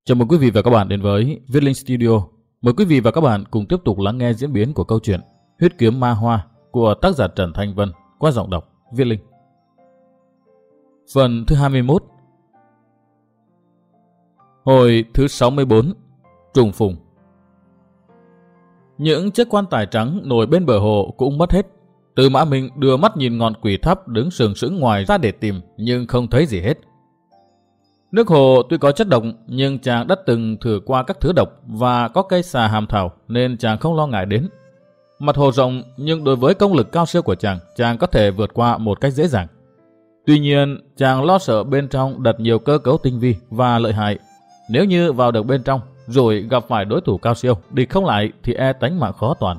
Chào mừng quý vị và các bạn đến với Viết Linh Studio. Mời quý vị và các bạn cùng tiếp tục lắng nghe diễn biến của câu chuyện Huyết Kiếm Ma Hoa của tác giả Trần Thanh Vân qua giọng đọc Viết Linh. Phần thứ 21. Hồi thứ 64. Trùng phùng. Những chiếc quan tài trắng nổi bên bờ hồ cũng mất hết. Tư Mã Minh đưa mắt nhìn ngọn quỷ tháp đứng sừng sững ngoài ra để tìm, nhưng không thấy gì hết. Nước hồ tuy có chất độc, nhưng chàng đã từng thử qua các thứ độc và có cây xà hàm thảo nên chàng không lo ngại đến. Mặt hồ rộng, nhưng đối với công lực cao siêu của chàng có thể vượt qua một cách dễ dàng. Tuy nhiên, chàng lo sợ bên trong đặt nhiều cơ cấu tinh vi và lợi hại. Nếu như vào được bên trong, rồi gặp phải đối thủ cao siêu, địch không lại thì e tánh mạng khó toàn.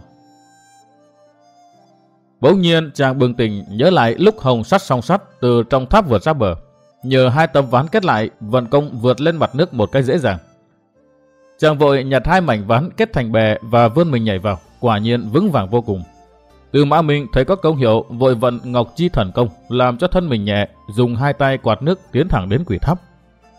Bỗng nhiên chàng bừng tỉnh nhớ lại lúc hồng sắt song sắt từ trong tháp vượt ra bờ. Nhờ hai tấm ván kết lại, vận công vượt lên mặt nước một cách dễ dàng. Chàng vội nhặt hai mảnh ván kết thành bè và vươn mình nhảy vào, quả nhiên vững vàng vô cùng. Tư Mã Minh thấy có công hiệu, vội vận Ngọc Chi thần công, làm cho thân mình nhẹ, dùng hai tay quạt nước tiến thẳng đến quỷ tháp.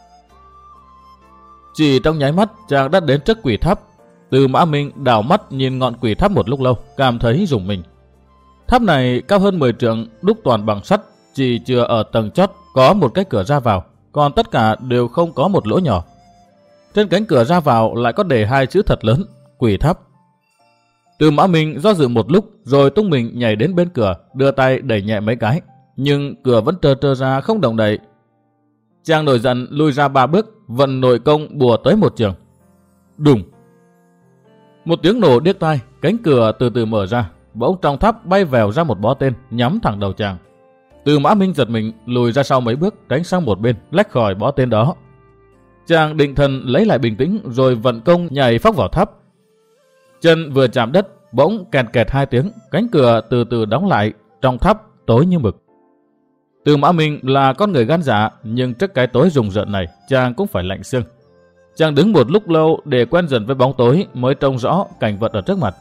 Chỉ trong nháy mắt, chàng đã đến trước quỷ tháp. Tư Mã Minh đảo mắt nhìn ngọn quỷ tháp một lúc lâu, cảm thấy rùng mình. Tháp này cao hơn 10 trượng, đúc toàn bằng sắt, chỉ chừa ở tầng chót có một cái cửa ra vào, còn tất cả đều không có một lỗ nhỏ. Trên cánh cửa ra vào lại có để hai chữ thật lớn, quỷ tháp. Tư Mã Minh do dự một lúc rồi tung mình nhảy đến bên cửa, đưa tay đẩy nhẹ mấy cái, nhưng cửa vẫn trơ ra không động đậy. Chàng nổi giận lui ra 3 bước, vận nội công bùa tới một trường. Đùng! Một tiếng nổ điếc tai, cánh cửa từ từ mở ra, bỗng trong tháp bay vèo ra một bó tên nhắm thẳng đầu chàng. Tư Mã Minh giật mình lùi ra sau mấy bước, tránh sang một bên, lách khỏi bó tên đó. Chàng định thần lấy lại bình tĩnh rồi vận công nhảy phóc vào tháp. Chân vừa chạm đất, bỗng kẹt kẹt 2 tiếng, cánh cửa từ từ đóng lại, trong tháp tối như mực. Tư Mã Minh là con người gan dạ, nhưng trước cái tối rùng rợn này, chàng cũng phải lạnh xương. Chàng đứng một lúc lâu để quen dần với bóng tối mới trông rõ cảnh vật ở trước mặt.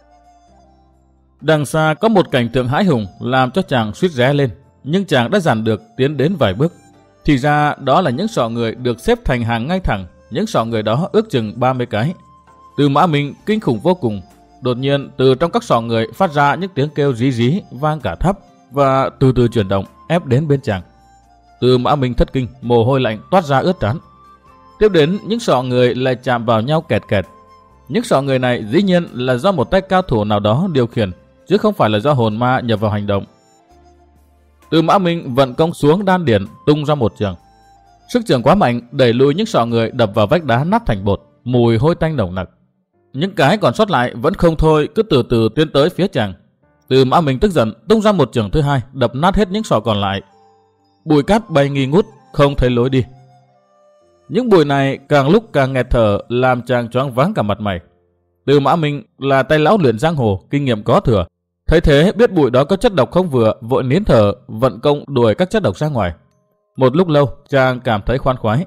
Đằng xa có một cảnh tượng hãi hùng làm cho chàng suýt ré lên, nhưng chàng đã dằn được tiến đến vài bước. Thì ra đó là những sọ người được xếp thành hàng ngay thẳng, những sọ người đó ước chừng 30 cái. Tư Mã Minh kinh khủng vô cùng. Đột nhiên từ trong các sọ người phát ra những tiếng kêu rí rí vang cả tháp và từ từ chuyển động ép đến bên chàng. Tư Mã Minh thất kinh, mồ hôi lạnh toát ra ướt trán. Tiếp đến những sọ người lại chạm vào nhau kẹt kẹt. Những sọ người này dĩ nhiên là do một tay cao thủ nào đó điều khiển, chứ không phải là do hồn ma nhập vào hành động. Tư Mã Minh vận công xuống đan điển tung ra một trường. Sức trường quá mạnh đẩy lùi những sọ người đập vào vách đá nát thành bột, mùi hôi tanh nồng nặc. Những cái còn sót lại vẫn không thôi, cứ từ từ tiến tới phía chàng. Tư Mã Minh tức giận tung ra một trường thứ hai, đập nát hết những sọ còn lại. Bụi cát bay nghi ngút, không thấy lối đi. Những bụi này càng lúc càng nghẹt thở, làm chàng choáng váng cả mặt mày. Tư Mã Minh là tay lão luyện giang hồ, kinh nghiệm có thừa. Thấy thế biết bụi đó có chất độc không vừa, vội nín thở, vận công đuổi các chất độc ra ngoài. Một lúc lâu, chàng cảm thấy khoan khoái.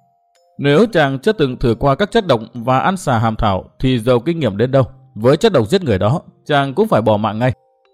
Nếu chàng chưa từng thử qua các chất độc và ăn xà hàm thảo thì giàu kinh nghiệm đến đâu, với chất độc giết người đó, chàng cũng phải bỏ mạng ngay.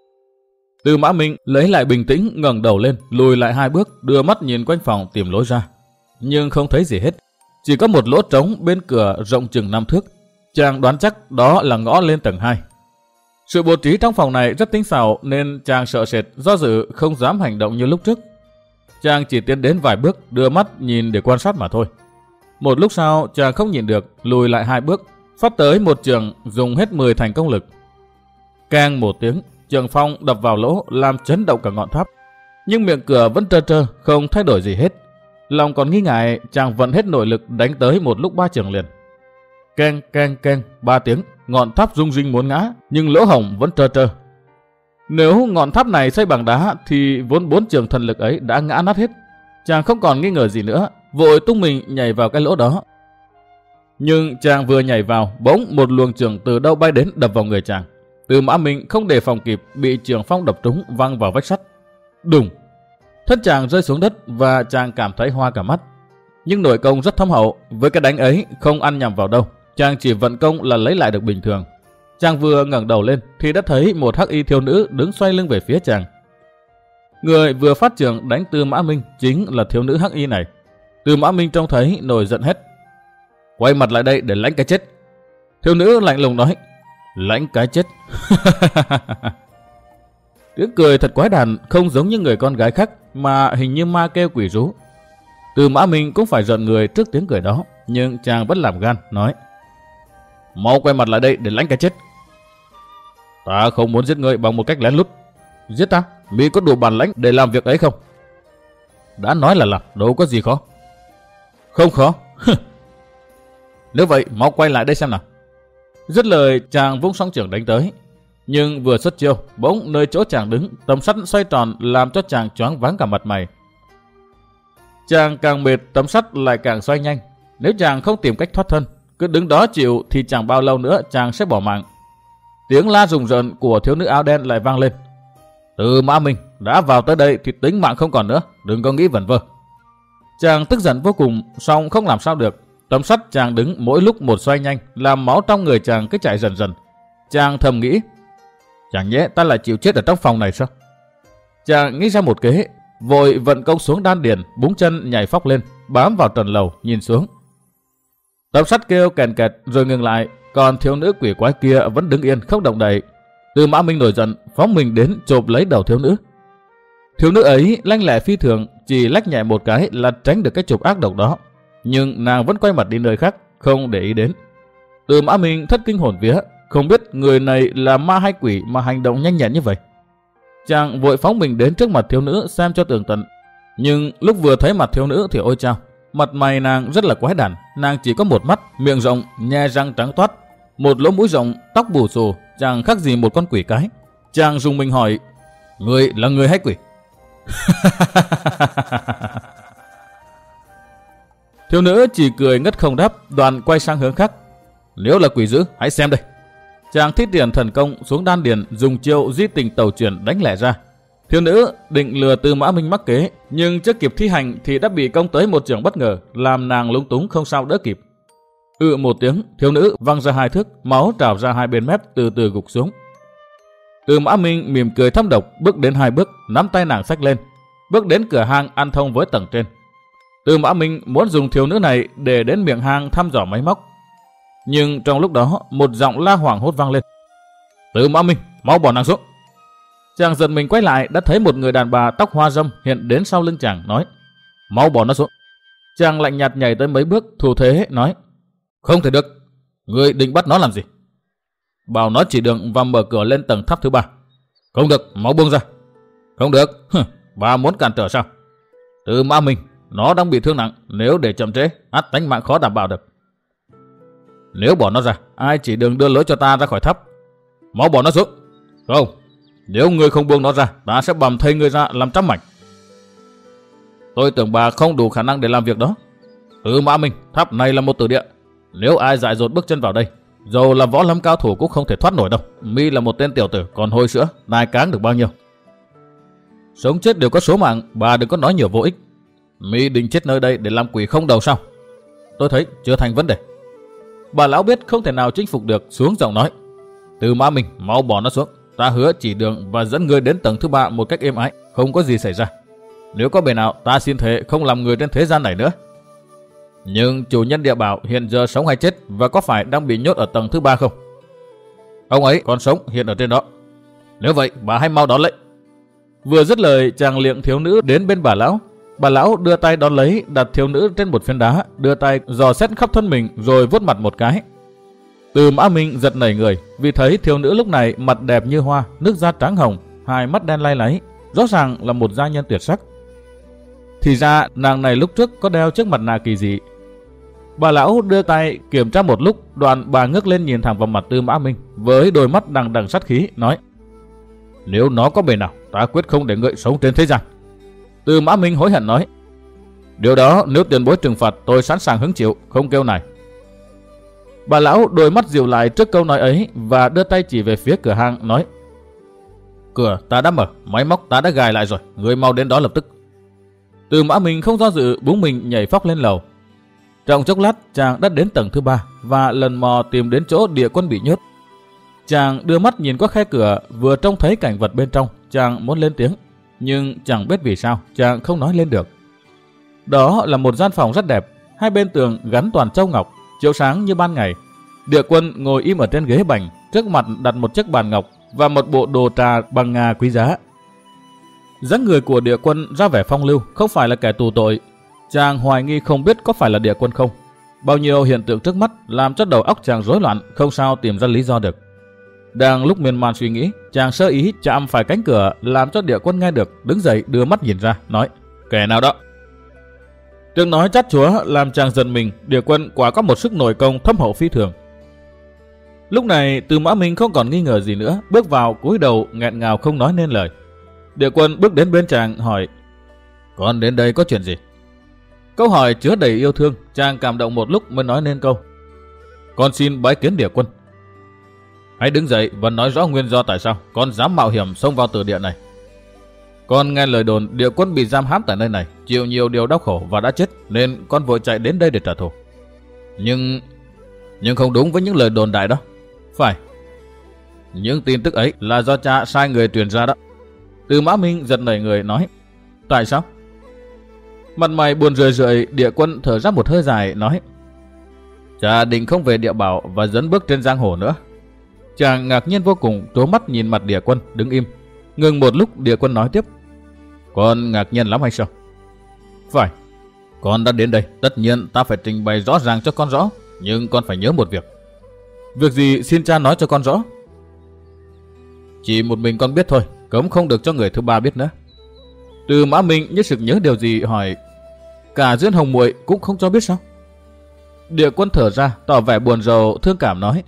Tư Mã Minh lấy lại bình tĩnh, ngẩng đầu lên, lùi lại 2 bước, đưa mắt nhìn quanh phòng tìm lối ra. Nhưng không thấy gì hết, chỉ có một lỗ trống bên cửa rộng chừng 5 thước. Chàng đoán chắc đó là ngõ lên tầng 2. Sự bố trí trong phòng này rất tinh xảo nên chàng sợ sệt, do dự không dám hành động như lúc trước. Chàng chỉ tiến đến vài bước, đưa mắt nhìn để quan sát mà thôi. Một lúc sau chàng không nhìn được, lùi lại 2 bước, phát tới một trường dùng hết 10 thành công lực. Keng một tiếng, trường phong đập vào lỗ làm chấn động cả ngọn tháp. Nhưng miệng cửa vẫn trơ, không thay đổi gì hết. Lòng còn nghi ngại, chàng vận hết nội lực đánh tới một lúc 3 trường liền. Keng keng keng 3 tiếng, ngọn tháp rung rinh muốn ngã, nhưng lỗ hổng vẫn trơ. Nếu ngọn tháp này xây bằng đá thì vốn 4 trường thần lực ấy đã ngã nát hết. Chàng không còn nghi ngờ gì nữa, vội tung mình nhảy vào cái lỗ đó. Nhưng chàng vừa nhảy vào, bỗng một luồng trường từ đâu bay đến đập vào người chàng. Tư Mã Minh không đề phòng kịp, bị trường phong đập trúng văng vào vách sắt. Đùng! Thân chàng rơi xuống đất và chàng cảm thấy hoa cả mắt. Nhưng nội công rất thâm hậu, với cái đánh ấy không ăn nhầm vào đâu. Chàng chỉ vận công là lấy lại được bình thường. Chàng vừa ngẩng đầu lên thì đã thấy một hắc y thiếu nữ đứng xoay lưng về phía chàng. Người vừa phát trường đánh Tư Mã Minh chính là thiếu nữ hắc y này. Tư Mã Minh trông thấy nổi giận hét: quay mặt lại đây để lãnh cái chết. Thiếu nữ lạnh lùng nói. Lãnh cái chết. Tiếng cười thật quái đản, không giống như người con gái khác mà hình như ma kêu quỷ rú. Từ Mã Minh cũng phải rợn người trước tiếng cười đó, nhưng chàng vẫn làm gan nói. Mau quay mặt lại đây để lãnh cái chết. Ta không muốn giết ngươi bằng một cách lén lút. Giết ta, mi có đủ bản lãnh để làm việc ấy không? Đã nói là làm, đâu có gì khó. Không khó. Nếu vậy, mau quay lại đây xem nào. Dứt lời, chàng vung song chưởng đánh tới. Nhưng vừa xuất chiêu, bỗng nơi chỗ chàng đứng, tấm sắt xoay tròn làm cho chàng choáng váng cả mặt mày. Chàng càng mệt, tấm sắt lại càng xoay nhanh. Nếu chàng không tìm cách thoát thân, cứ đứng đó chịu thì chẳng bao lâu nữa chàng sẽ bỏ mạng. Tiếng la rùng rợn của thiếu nữ áo đen lại vang lên. Từ Mã Minh, đã vào tới đây thì tính mạng không còn nữa, đừng có nghĩ vẩn vơ. Chàng tức giận vô cùng, song không làm sao được. Tấm sắt chàng đứng mỗi lúc một xoay nhanh, làm máu trong người chàng cứ chảy dần dần. Chàng thầm nghĩ, chẳng nhẽ ta lại chịu chết ở trong phòng này sao? Chàng nghĩ ra một kế, vội vận công xuống đan điền, búng chân nhảy phóc lên, bám vào trần lầu nhìn xuống. Tấm sắt kêu kèn kẹt rồi ngừng lại, còn thiếu nữ quỷ quái kia vẫn đứng yên không động đậy. Từ Mã Minh nổi giận, phóng mình đến chộp lấy đầu thiếu nữ. Thiếu nữ ấy lanh lẹ phi thường, chỉ lách nhẹ một cái là tránh được cái chụp ác độc đó, nhưng nàng vẫn quay mặt đi nơi khác, không để ý đến. Từ Mã Minh thất kinh hồn vía, không biết người này là ma hay quỷ mà hành động nhanh nhẹn như vậy. Chàng vội phóng mình đến trước mặt thiếu nữ xem cho tường tận, nhưng lúc vừa thấy mặt thiếu nữ thì ôi chao, mặt mày nàng rất là quái đản. Nàng chỉ có một mắt, miệng rộng, nhe răng trắng toát, một lỗ mũi rộng, tóc bù xù, chẳng khác gì một con quỷ cái. Chàng rùng mình hỏi, người là người hay quỷ? Thiếu nữ chỉ cười ngất không đáp, đoạn quay sang hướng khác. Nếu là quỷ dữ, hãy xem đây. Chàng thi triển thần công xuống đan điền, dùng chiêu di tình tẩu chuyển đánh lẻ ra. Thiếu nữ định lừa Từ Mã Minh mắc kế, nhưng chưa kịp thi hành thì đã bị công tới một chưởng bất ngờ, làm nàng lúng túng không sao đỡ kịp. Một tiếng, thiếu nữ văng ra 2 thước, máu trào ra 2 bên mép, từ từ gục xuống. Từ Mã Minh mỉm cười thâm độc, bước đến 2 bước, nắm tay nàng xách lên, bước đến cửa hang ăn thông với tầng trên. Từ Mã Minh muốn dùng thiếu nữ này để đến miệng hang thăm dò máy móc, nhưng trong lúc đó một giọng la hoảng hốt vang lên. Từ Mã Minh, mau bỏ nàng xuống. Chàng giật mình quay lại, đã thấy một người đàn bà tóc hoa râm hiện đến sau lưng chàng, nói: Mau bỏ nó xuống. Chàng lạnh nhạt nhảy tới mấy bước, thủ thế nói: Không thể được, ngươi định bắt nó làm gì? Bảo nó chỉ đường và mở cửa lên tầng tháp thứ 3. Không được, mau buông ra. Không được, bà muốn cản trở sao? Từ Mã Minh, nó đang bị thương nặng, nếu để chậm trễ, ắt tánh mạng khó đảm bảo được. Nếu bỏ nó ra, ai chỉ đường đưa lối cho ta ra khỏi tháp. Mau bỏ nó xuống. Không, nếu ngươi không buông nó ra, ta sẽ bầm thây ngươi ra làm trăm mảnh. Tôi tưởng bà không đủ khả năng để làm việc đó. Từ Mã Minh, tháp này là một tử địa, nếu ai dại dột bước chân vào đây, dầu là võ lâm cao thủ cũng không thể thoát nổi đâu. Mi là một tên tiểu tử còn hôi sữa, nai cáng được bao nhiêu? Sống chết đều có số mạng, bà đừng có nói nhiều vô ích. Mi định chết nơi đây để làm quỷ không đầu sao? Tôi thấy chưa thành vấn đề. Bà lão biết không thể nào chinh phục được, xuống giọng nói: Từ Mã Minh, mau bỏ nó xuống. Ta hứa chỉ đường và dẫn ngươi đến tầng thứ 3 một cách êm ái, không có gì xảy ra. Nếu có bề nào, ta xin thề không làm người trên thế gian này nữa. Nhưng chủ nhân địa bảo hiện giờ sống hay chết, và có phải đang bị nhốt ở tầng thứ 3 không? Ông ấy còn sống, hiện ở trên đó. Nếu vậy, bà hãy mau đón lấy. Vừa dứt lời, chàng liệng thiếu nữ đến bên bà lão. Bà lão đưa tay đón lấy, đặt thiếu nữ trên một phiến đá, đưa tay dò xét khắp thân mình rồi vuốt mặt một cái. Từ Mã Minh giật nảy người, vì thấy thiếu nữ lúc này mặt đẹp như hoa, nước da trắng hồng, 2 mắt đen lay láy, rõ ràng là một giai nhân tuyệt sắc. Thì ra nàng này lúc trước có đeo chiếc mặt nạ kỳ dị. Bà lão đưa tay kiểm tra một lúc, đoạn bà ngước lên nhìn thẳng vào mặt Từ Mã Minh với đôi mắt đằng đằng sát khí, nói: Nếu nó có bề nào, ta quyết không để ngươi sống trên thế gian. Từ Mã Minh hối hận nói: Điều đó nếu tiền bối trừng phạt, tôi sẵn sàng hứng chịu, không kêu này. Bà lão đôi mắt dịu lại trước câu nói ấy và đưa tay chỉ về phía cửa hang, nói: Cửa ta đã mở, máy móc ta đã gài lại rồi, ngươi mau đến đó lập tức. Từ Mã Minh không do dự, búng mình nhảy phóc lên lầu. Trong chốc lát, chàng đã đến tầng thứ 3 và lần mò tìm đến chỗ địa quân bị nhốt. Chàng đưa mắt nhìn qua khe cửa, vừa trông thấy cảnh vật bên trong, chàng muốn lên tiếng, nhưng chẳng biết vì sao chàng không nói lên được. Đó là một gian phòng rất đẹp, 2 bên tường gắn toàn châu ngọc, chiếu sáng như ban ngày. Địa Quân ngồi im ở trên ghế bành, trước mặt đặt một chiếc bàn ngọc và một bộ đồ trà bằng ngà quý giá. Dáng người của Địa Quân ra vẻ phong lưu, không phải là kẻ tù tội. Chàng hoài nghi không biết có phải là Địa Quân không. Bao nhiêu hiện tượng trước mắt làm cho đầu óc chàng rối loạn, không sao tìm ra lý do được. Đang lúc miên man suy nghĩ, chàng sơ ý chạm phải cánh cửa, làm cho Địa Quân nghe được, đứng dậy đưa mắt nhìn ra, nói: "Kẻ nào đó?" Tiếng nói chát chúa làm chàng giật mình. Địa Quân quả có một sức nội công thâm hậu phi thường. Lúc này Từ Mã Minh không còn nghi ngờ gì nữa, bước vào cúi đầu nghẹn ngào không nói nên lời. Địa Quân bước đến bên chàng hỏi: "Con đến đây có chuyện gì?" Câu hỏi chứa đầy yêu thương, chàng cảm động một lúc mới nói nên câu: "Con xin bái kiến Địa Quân." "Hãy đứng dậy và nói rõ nguyên do tại sao con dám mạo hiểm xông vào tử địa này." "Con nghe lời đồn Địa Quân bị giam hãm tại nơi này, chịu nhiều điều đau khổ và đã chết, nên con vội chạy đến đây để trả thù." Nhưng không đúng với những lời đồn đại đó." "Phải. Những tin tức ấy là do cha sai người truyền ra đó." Từ Mã Minh giật nảy người nói: "Tại sao?" Mặt mày buồn rười rượi, Địa Quân thở ra một hơi dài nói: "Cha định không về Địa Bảo và dấn bước trên giang hồ nữa." Chàng ngạc nhiên vô cùng, trố mắt nhìn mặt Địa Quân đứng im. Ngừng một lúc, Địa Quân nói tiếp: "Con ngạc nhiên lắm hay sao?" "Phải. Con đã đến đây, tất nhiên ta phải trình bày rõ ràng cho con rõ, nhưng con phải nhớ một việc." "Việc gì xin cha nói cho con rõ?" "Chỉ một mình con biết thôi, cấm không được cho người thứ ba biết nữa." Từ Mã Minh như sực nhớ điều gì hỏi: "Cả Duyên Hồng muội cũng không cho biết sao?" Địa Quân thở ra, tỏ vẻ buồn rầu thương cảm nói: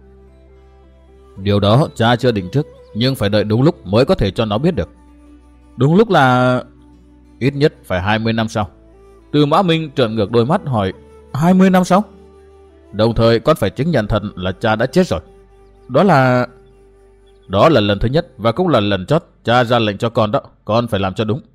"Điều đó cha chưa định trước, nhưng phải đợi đúng lúc mới có thể cho nó biết được." "Đúng lúc là?" "Ít nhất phải 20 năm sau." Từ Mã Minh trợn ngược đôi mắt hỏi: 20 năm sau? Đồng thời con phải chứng nhận thật là cha đã chết rồi. Đó là lần thứ nhất và cũng là lần chót cha ra lệnh cho con đó, con phải làm cho đúng.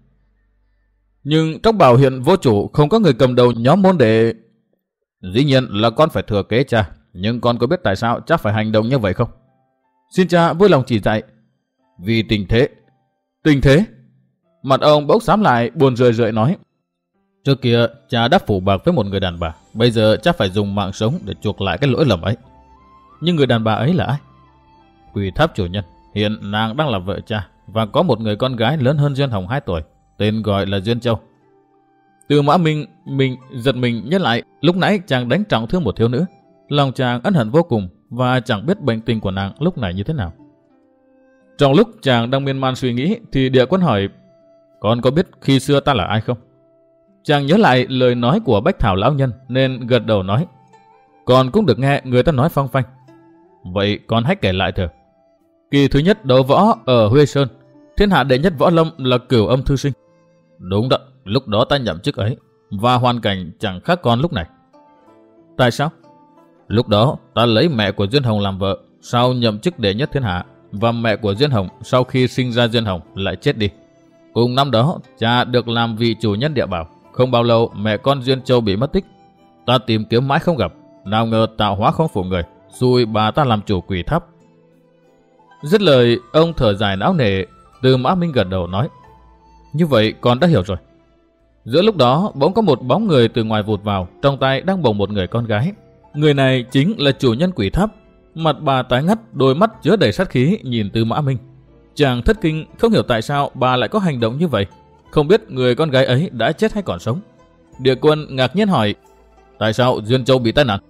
Nhưng trong Bảo Hiện vô chủ không có người cầm đầu nhóm môn đệ. Dĩ nhiên là con phải thừa kế cha, nhưng con có biết tại sao cha phải hành động như vậy không? Xin cha vui lòng chỉ dạy. Vì tình thế. Tình thế? Mặt ông bỗng xám lại, buồn rười rượi nói: Trước kia cha đã phủ bạc với một người đàn bà, bây giờ cha phải dùng mạng sống để chuộc lại cái lỗi lầm ấy. Nhưng người đàn bà ấy là ai? Quỷ Tháp chủ nhân. Hiện nàng đang là vợ cha và có một người con gái lớn hơn Duyên Hồng 2 tuổi, tên gọi là Duyên Châu. Từ Mã Minh giật mình nhớ lại lúc nãy chàng đánh trọng thương một thiếu nữ. Lòng chàng ân hận vô cùng và chẳng biết bệnh tình của nàng lúc này như thế nào. Trong lúc chàng đang miên man suy nghĩ thì Địa Quân hỏi: Con có biết khi xưa ta là ai không? Chàng nhớ lại lời nói của Bách Thảo lão nhân nên gật đầu nói: Con cũng được nghe người ta nói phong phanh. Vậy con hãy kể lại thử. Kỳ thứ nhất đấu võ ở Huê Sơn, thiên hạ đệ nhất võ lâm là Cửu Âm thư sinh. Đúng đó, lúc đó ta nhậm chức ấy và hoàn cảnh chẳng khác con lúc này. Tại sao? Lúc đó ta lấy mẹ của Duyên Hồng làm vợ, sau nhậm chức đệ nhất thiên hạ, và mẹ của Duyên Hồng sau khi sinh ra Duyên Hồng lại chết đi. Cùng năm đó cha được làm vị chủ nhân địa bảo. Không bao lâu mẹ con Duyên Châu bị mất tích. Ta tìm kiếm mãi không gặp, nào ngờ tạo hóa không phụ người, xui bà ta làm chủ Quỷ Tháp. Dứt lời ông thở dài não nề. Từ Mã Minh gật đầu nói: Như vậy con đã hiểu rồi. Giữa lúc đó bỗng có một bóng người từ ngoài vụt vào, trong tay đang bồng một người con gái. Người này chính là chủ nhân Quỷ Tháp. Mặt bà tái ngắt, đôi mắt chứa đầy sát khí nhìn Từ Mã Minh. Chàng thất kinh, không hiểu tại sao bà lại có hành động như vậy. Không biết người con gái ấy đã chết hay còn sống. Địa Quân ngạc nhiên hỏi: Tại sao Duyên Châu bị tai nạn?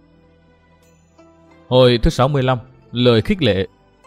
Hồi thứ 65, lời khích lệ.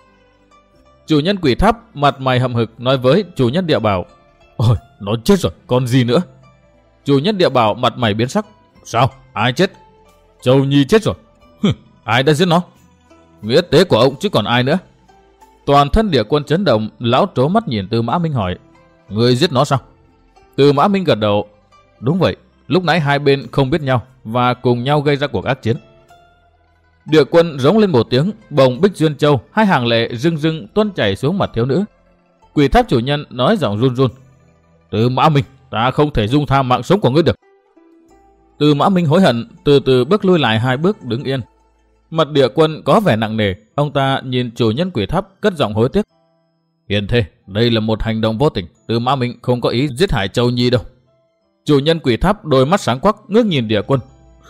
Chủ nhân Quỷ Tháp mặt mày hậm hực nói với chủ nhân Địa Bảo: Ôi, nó chết rồi, còn gì nữa? Chủ nhân Địa Bảo mặt mày biến sắc: Sao? Ai chết? Châu Nhi chết rồi. Ai đã giết nó? Nghĩa tế của ông chứ còn ai nữa? Toàn thân Địa Quân chấn động, lão trố mắt nhìn Từ Mã Minh hỏi: Người giết nó sao? Từ Mã Minh gật đầu: Đúng vậy, lúc nãy hai bên không biết nhau và cùng nhau gây ra cuộc ác chiến. Địa Quân rống lên một tiếng, bồng Bích Duyên Châu, hai hàng lệ rưng rưng tuôn chảy xuống mặt thiếu nữ. Quỷ Tháp chủ nhân nói giọng run run: Từ Mã Minh, ta không thể dung tha mạng sống của ngươi được. Từ Mã Minh hối hận, từ từ bước lui lại 2 bước đứng yên. Mặt Địa Quân có vẻ nặng nề, ông ta nhìn chủ nhân Quỷ Tháp cất giọng hối tiếc: Hiền thê, đây là một hành động vô tình, Từ Mã Minh không có ý giết hại Châu Nhi đâu. Chủ nhân Quỷ Tháp đôi mắt sáng quắc ngước nhìn Địa Quân: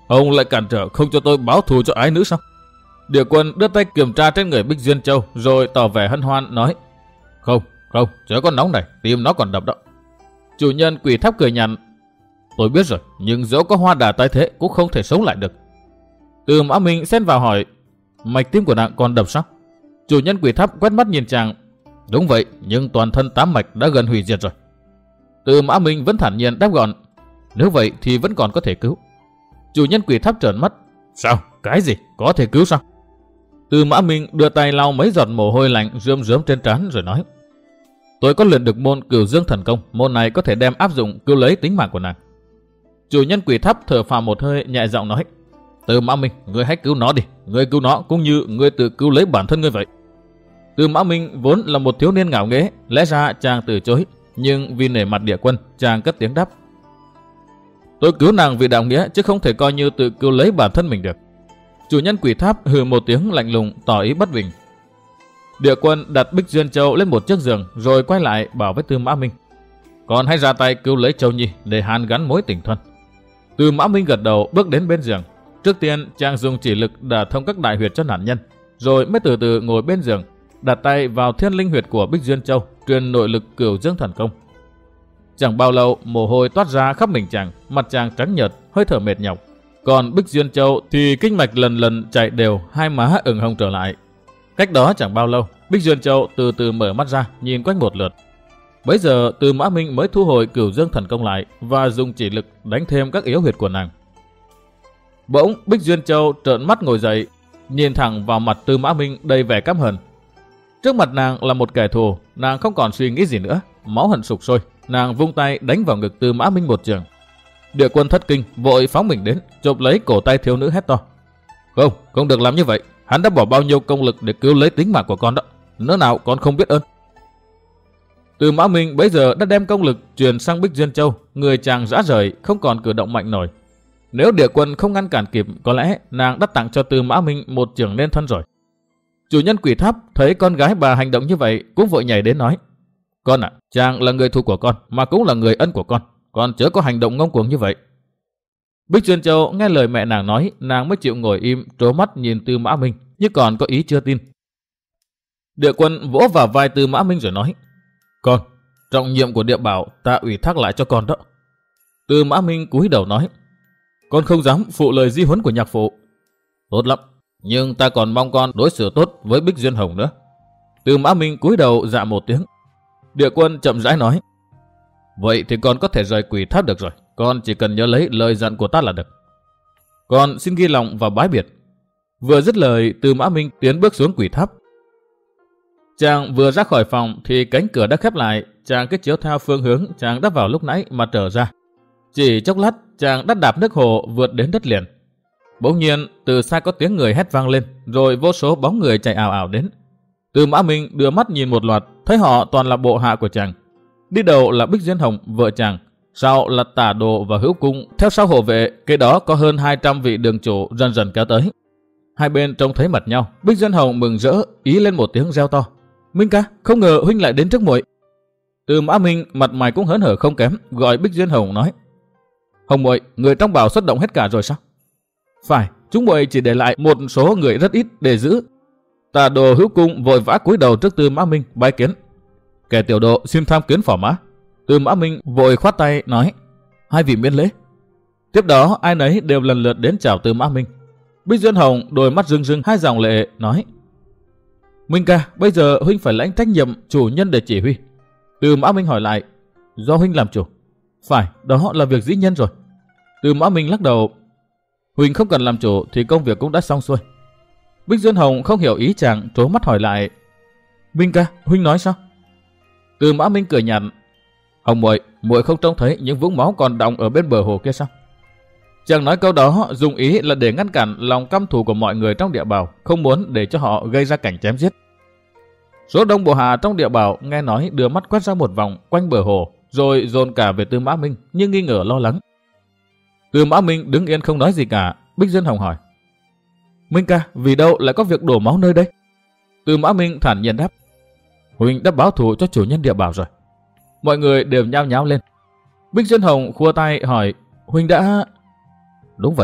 Ông lại cản trở không cho tôi báo thù cho ái nữ sao? Địa Quân đưa tay kiểm tra trên người Bích Duyên Châu rồi tỏ vẻ hân hoan nói: Không, chớ con nóng này, tim nó còn đập đó. Chủ nhân Quỷ Tháp cười nhạt: Tôi biết rồi, nhưng dẫu có hoa đà tái thế cũng không thể sống lại được. Từ Mã Minh xen vào hỏi: Mạch tim của nàng còn đập sao? Chủ nhân Quỷ Tháp quét mắt nhìn chàng: Đúng vậy, nhưng toàn thân 8 mạch đã gần hủy diệt rồi. Từ Mã Minh vẫn thản nhiên đáp gọn: Nếu vậy thì vẫn còn có thể cứu. Chủ nhân Quỷ Tháp trợn mắt: Sao? Cái gì? Có thể cứu sao? Từ Mã Minh đưa tay lau mấy giọt mồ hôi lạnh rơm rớm trên trán rồi nói: Tôi có luyện được môn Cửu Dương Thần Công, môn này có thể đem áp dụng cứu lấy tính mạng của nàng. Chủ nhân Quỷ Tháp thở phào một hơi, nhẹ giọng nói: Từ Mã Minh, ngươi hãy cứu nó đi, ngươi cứu nó cũng như ngươi tự cứu lấy bản thân ngươi vậy. Từ Mã Minh vốn là một thiếu niên ngạo nghễ, lẽ ra chàng từ chối, nhưng vì nể mặt Địa Quân, chàng cất tiếng đáp: Tôi cứu nàng vì đạo nghĩa chứ không thể coi như tự cứu lấy bản thân mình được. Chủ nhân Quỷ Tháp hừ một tiếng lạnh lùng, tỏ ý bất bình. Địa Quân đặt Bích Duyên Châu lên một chiếc giường rồi quay lại bảo với Tư Mã Minh: Còn hãy ra tay cứu lấy Châu Nhi để hàn gắn mối tình thân. Tư Mã Minh gật đầu bước đến bên giường. Trước tiên chàng dùng chỉ lực đả thông các đại huyệt cho nạn nhân, rồi mới từ từ ngồi bên giường, đặt tay vào thiên linh huyệt của Bích Duyên Châu, truyền nội lực Cửu Dương Thần Công. Chẳng bao lâu mồ hôi toát ra khắp mình chàng, mặt chàng trắng nhợt, hơi thở mệt nhọc. Còn Bích Duyên Châu thì kinh mạch lần lần chạy đều, hai má ửng hồng trở lại. Cách đó chẳng bao lâu, Bích Duyên Châu từ từ mở mắt ra, nhìn quanh một lượt. Bấy giờ Từ Mã Minh mới thu hồi Cửu Dương Thần Công lại và dùng chỉ lực đánh thêm các yếu huyệt của nàng. Bỗng Bích Duyên Châu trợn mắt ngồi dậy, nhìn thẳng vào mặt Tư Mã Minh đầy vẻ căm hờn. Trước mặt nàng là một kẻ thù, nàng không còn suy nghĩ gì nữa, máu hận sục sôi, nàng vung tay đánh vào ngực Tư Mã Minh một trường. Địa Quân thất kinh, vội phóng mình đến, chộp lấy cổ tay thiếu nữ hét to: Không được làm như vậy, hắn đã bỏ bao nhiêu công lực để cứu lấy tính mạng của con đó, nữa nào con không biết ơn. Tư Mã Minh bấy giờ đã đem công lực truyền sang Bích Duyên Châu, người chàng rã rời, không còn cử động mạnh nổi. Nếu Địa Quân không ngăn cản kịp, có lẽ nàng đã tặng cho Tư Mã Minh một chưởng nên thân rồi. Chủ nhân Quỷ Tháp thấy con gái bà hành động như vậy, cũng vội nhảy đến nói: Con ạ, chàng là người thù của con, mà cũng là người ân của con chớ có hành động ngông cuồng như vậy. Bích Duyên Châu nghe lời mẹ nàng nói, nàng mới chịu ngồi im, trố mắt nhìn Tư Mã Minh, như còn có ý chưa tin. Địa Quân vỗ vào vai Tư Mã Minh rồi nói: Con, trọng nhiệm của Địa Bảo ta ủy thác lại cho con đó. Tư Mã Minh cúi đầu nói: Con không dám phụ lời di huấn của nhạc phụ. Tốt lắm, nhưng ta còn mong con đối xử tốt với Bích Duyên Hồng nữa. Tư Mã Minh cúi đầu dạ một tiếng. Địa Quân chậm rãi nói: Vậy thì con có thể rời Quỷ Tháp được rồi, con chỉ cần nhớ lấy lời dặn của ta là được. Con xin ghi lòng và bái biệt. Vừa dứt lời, Tư Mã Minh tiến bước xuống Quỷ Tháp. Chàng vừa ra khỏi phòng thì cánh cửa đã khép lại, chàng cứ chiếu theo phương hướng chàng đã vào lúc nãy mà trở ra. Chỉ chốc lát, chàng đã đạp nước hồ vượt đến đất liền. Bỗng nhiên, từ xa có tiếng người hét vang lên, rồi vô số bóng người chạy ào ào đến. Tư Mã Minh đưa mắt nhìn một loạt, thấy họ toàn là bộ hạ của chàng. Đi đầu là Bích Duyên Hồng, vợ chàng, sau là Tả Đồ và Hữu Cung, theo sau hộ vệ, kế đó có hơn 200 vị đường chủ dần dần kéo tới. Hai bên trông thấy mặt nhau, Bích Duyên Hồng mừng rỡ, ý lên một tiếng reo to: Minh ca, không ngờ huynh lại đến trước muội. Tư Mã Minh mặt mày cũng hớn hở không kém, gọi Bích Duyên Hồng nói: Hồng muội, người trong bảo xuất động hết cả rồi sao? Phải, chúng muội chỉ để lại một số người rất ít để giữ. Tả Đồ Hữu Cung vội vã cúi đầu trước Tư Mã Minh bái kiến. Kẻ tiểu độ xin tham kiến phò mã. Tư Mã Minh vội khoát tay nói: Hai vị miễn lễ. Tiếp đó ai nấy đều lần lượt đến chào Tư Mã Minh. Bích Duyên Hồng đôi mắt rưng rưng hai dòng lệ nói: Minh ca, bây giờ huynh phải lãnh trách nhiệm chủ nhân để chỉ huy. Tư Mã Minh hỏi lại: Do huynh làm chủ? Phải, đó là việc dĩ nhân rồi. Tư Mã Minh lắc đầu: Huynh không cần làm chủ thì công việc cũng đã xong xuôi. Bích Duyên Hồng không hiểu ý chàng, trố mắt hỏi lại: Minh ca, huynh nói sao? Tư Mã Minh cười nhạt: Hồng muội, muội không trông thấy những vũng máu còn đọng ở bên bờ hồ kia sao? Chàng nói câu đó dùng ý là để ngăn cản lòng căm thù của mọi người trong Địa Bảo, không muốn để cho họ gây ra cảnh chém giết. Số đông bộ hạ trong Địa Bảo nghe nói đưa mắt quét ra một vòng quanh bờ hồ, rồi dồn cả về Tư Mã Minh, nhưng nghi ngờ lo lắng. Tư Mã Minh đứng yên không nói gì cả. Bích Duyên Hồng hỏi: Minh ca, vì đâu lại có việc đổ máu nơi đây? Tư Mã Minh thản nhiên đáp: Huynh đã báo thù cho chủ nhân Địa Bảo rồi. Mọi người đều nhao nhao lên. Bích Duyên Hồng khua tay hỏi: Huynh đã... Đúng vậy,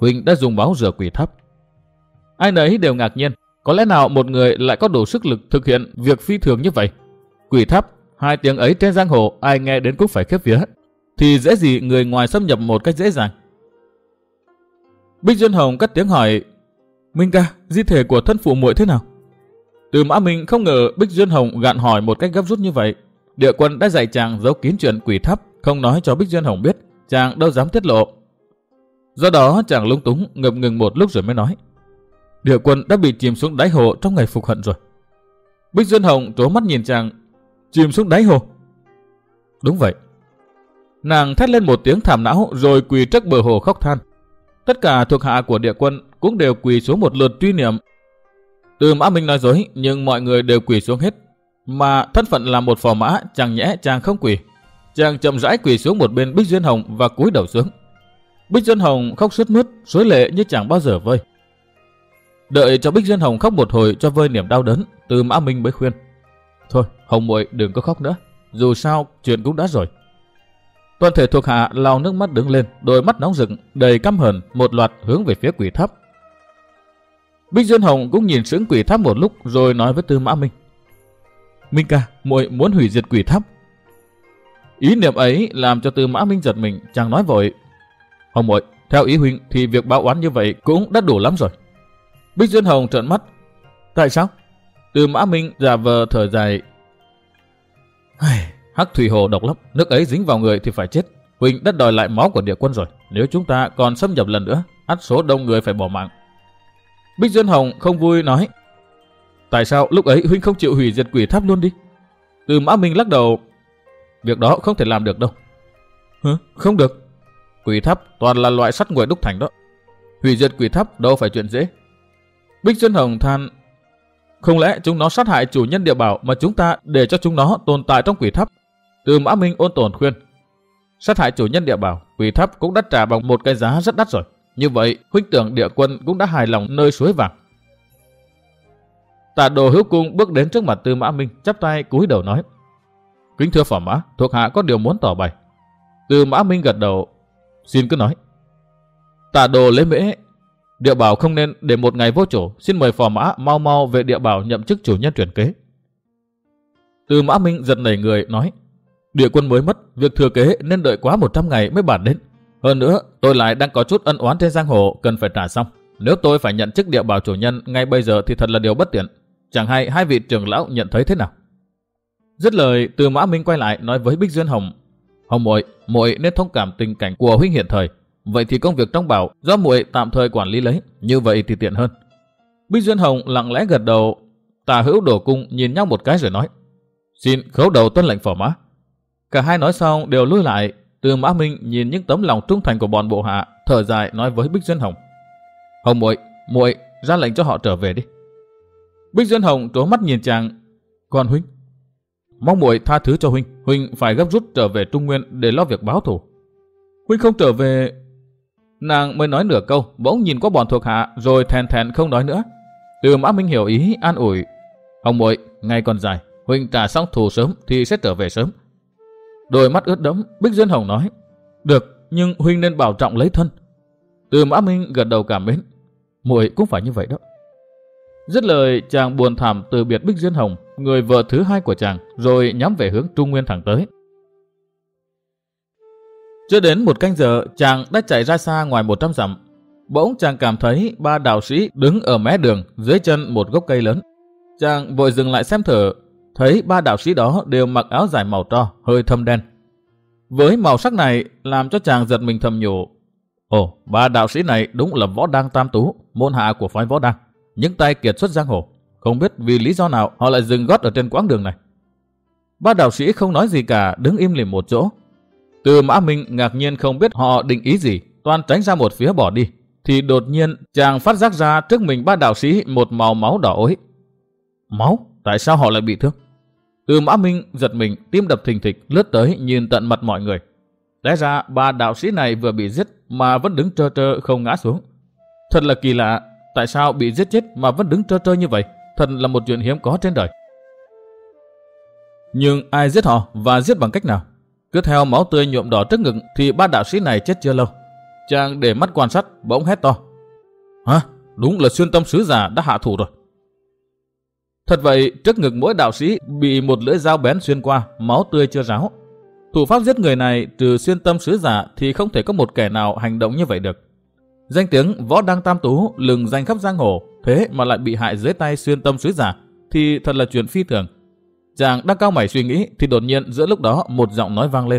huynh đã dùng máu rửa quỷ tháp. Ai nấy đều ngạc nhiên, có lẽ nào một người lại có đủ sức lực thực hiện việc phi thường như vậy? Quỷ tháp, hai tiếng ấy trên giang hồ ai nghe đến cũng phải khiếp vía, thì dễ gì người ngoài xâm nhập một cách dễ dàng. Bích Duyên Hồng cất tiếng hỏi, Minh ca, di thể của thân phụ muội thế nào? Từ Mã Minh không ngờ Bích Duyên Hồng gạn hỏi một cách gấp rút như vậy. Địa Quân đã dạy chàng giấu kín chuyện quỷ tháp, không nói cho Bích Duyên Hồng biết, chàng đâu dám tiết lộ. Do đó chàng lúng túng ngập ngừng một lúc rồi mới nói, Địa Quân đã bị chìm xuống đáy hồ trong ngày phục hận rồi. Bích Duyên Hồng trố mắt nhìn chàng, chìm xuống đáy hồ? Đúng vậy. Nàng thét lên một tiếng thảm não rồi quỳ trước bờ hồ khóc than. Tất cả thuộc hạ của Địa Quân cũng đều quỳ xuống một lượt truy niệm. Từ Mã Minh nói dối, nhưng mọi người đều quỳ xuống hết. Mà thân phận là một phò mã, chẳng nhẽ chàng không quỳ. Chàng chậm rãi quỳ xuống một bên Bích Duyên Hồng và cúi đầu xuống. Bích Duyên Hồng khóc sướt mướt, xối lệ như chẳng bao giờ vơi. Đợi cho Bích Duyên Hồng khóc một hồi cho vơi niềm đau đớn, Từ Mã Minh mới khuyên, thôi Hồng muội đừng có khóc nữa, dù sao chuyện cũng đã rồi. Toàn thể thuộc hạ lau nước mắt đứng lên, đôi mắt nóng rực đầy căm hờn một loạt hướng về phía quỷ tháp. Bích Duyên Hồng cũng nhìn sững quỷ tháp một lúc rồi nói với Tư Mã Minh, Minh ca, muội muốn hủy diệt quỷ tháp. Ý niệm ấy làm cho Tư Mã Minh giật mình, chàng nói vội, Hồng muội, theo ý huynh thì việc báo oán như vậy cũng đã đủ lắm rồi. Bích Duyên Hồng trợn mắt, tại sao? Tư Mã Minh giả vờ thở dài, Hắc thủy hồ độc lắm, nước ấy dính vào người thì phải chết. Huynh đã đòi lại máu của Địa Quân rồi, nếu chúng ta còn xâm nhập lần nữa, ắt số đông người phải bỏ mạng. Bích Duyên Hồng không vui nói, tại sao lúc ấy huynh không chịu hủy diệt quỷ tháp luôn đi? Từ Mã Minh lắc đầu, việc đó không thể làm được đâu. Không được. Quỷ tháp toàn là loại sắt nguội đúc thành đó. Hủy diệt quỷ tháp đâu phải chuyện dễ. Bích Duyên Hồng than, không lẽ chúng nó sát hại chủ nhân địa bảo mà chúng ta để cho chúng nó tồn tại trong quỷ tháp? Từ Mã Minh ôn tồn khuyên, sát hại chủ nhân địa bảo, quỷ tháp cũng đã trả bằng một cái giá rất đắt rồi. Như vậy, huynh tưởng Địa Quân cũng đã hài lòng nơi suối vàng. Tả Đồ Hữu Cung bước đến trước mặt Tư Mã Minh, chắp tay cúi đầu nói, kính thưa phò mã, thuộc hạ có điều muốn tỏ bày. Tư Mã Minh gật đầu, xin cứ nói. Tả Đồ Lễ Mễ, địa bảo không nên để một ngày vô chủ, xin mời phò mã mau mau về địa bảo nhậm chức chủ nhân truyền kế. Tư Mã Minh giật nảy người nói, Địa Quân mới mất, việc thừa kế nên đợi quá 100 ngày mới bàn đến. Hơn nữa, tôi lại đang có chút ân oán trên giang hồ cần phải trả xong. Nếu tôi phải nhận chức địa bảo chủ nhân ngay bây giờ thì thật là điều bất tiện. Chẳng hay hai vị trưởng lão nhận thấy thế nào? Dứt lời, Tư Mã Minh quay lại nói với Bích Duyên Hồng, Hồng muội nên thông cảm tình cảnh của huynh hiện thời. Vậy thì công việc trong bảo do muội tạm thời quản lý lấy, như vậy thì tiện hơn. Bích Duyên Hồng lặng lẽ gật đầu. Tả Hữu Đổ Cung nhìn nhau một cái rồi nói, xin khấu đầu tuân lệnh phò mã. Cả hai nói xong đều lui lại. Tư Mã Minh nhìn những tấm lòng trung thành của bọn bộ hạ, thở dài nói với Bích Duyên Hồng, Hồng muội ra lệnh cho họ trở về đi. Bích Duyên Hồng trố mắt nhìn chàng, còn huynh? Mong muội tha thứ cho huynh, huynh phải gấp rút trở về Trung Nguyên để lo việc báo thù. Huynh không trở về. Nàng mới nói nửa câu, bỗng nhìn qua bọn thuộc hạ rồi thèn thèn không nói nữa. Tư Mã Minh hiểu ý, an ủi, Hồng muội, ngày còn dài, huynh trả xong thù sớm thì sẽ trở về sớm. Đôi mắt ướt đẫm, Bích Duyên Hồng nói, được, nhưng huynh nên bảo trọng lấy thân. Tư Mã Minh gật đầu cảm mến, muội cũng phải như vậy đó. Dứt lời, chàng buồn thảm từ biệt Bích Duyên Hồng, người vợ thứ hai của chàng, rồi nhắm về hướng Trung Nguyên thẳng tới. Chưa đến một canh giờ, chàng đã chạy ra xa ngoài 100 dặm. Bỗng chàng cảm thấy ba đạo sĩ đứng ở mé đường dưới chân một gốc cây lớn. Chàng vội dừng lại xem thử, thấy ba đạo sĩ đó đều mặc áo dài màu tro, hơi thâm đen. Với màu sắc này làm cho chàng giật mình thầm nhủ, ồ, ba đạo sĩ này đúng là Võ Đăng Tam Tú, môn hạ của phái Võ Đăng, những tay kiệt xuất giang hồ. Không biết vì lý do nào họ lại dừng gót ở trên quãng đường này. Ba đạo sĩ không nói gì cả, đứng im lìm một chỗ. Tư Mã Minh ngạc nhiên không biết họ định ý gì, toan tránh ra một phía bỏ đi, thì đột nhiên chàng phát giác ra trước mình ba đạo sĩ một màu máu đỏ ối. Máu? Tại sao họ lại bị thương? Tư Mã Minh giật mình, tim đập thình thịch, lướt tới nhìn tận mặt mọi người. Lẽ ra ba đạo sĩ này vừa bị giết mà vẫn đứng trơ trơ không ngã xuống. Thật là kỳ lạ, tại sao bị giết chết mà vẫn đứng trơ trơ như vậy? Thật là một chuyện hiếm có trên đời. Nhưng ai giết họ và giết bằng cách nào? Cứ theo máu tươi nhuộm đỏ trước ngực thì ba đạo sĩ này chết chưa lâu. Chàng để mắt quan sát, bỗng hét to. Hả? Đúng là Xuyên Tâm sứ giả đã hạ thủ rồi. Thật vậy, trước ngực mỗi đạo sĩ bị một lưỡi dao bén xuyên qua, máu tươi chưa ráo. Thủ pháp giết người này trừ Xuyên Tâm sứ giả thì không thể có một kẻ nào hành động như vậy được. Danh tiếng Võ Đăng Tam Tú lừng danh khắp giang hồ, thế mà lại bị hại dưới tay Xuyên Tâm sứ giả thì thật là chuyện phi thường. Chàng đang cau mày suy nghĩ thì đột nhiên giữa lúc đó một giọng nói vang lên.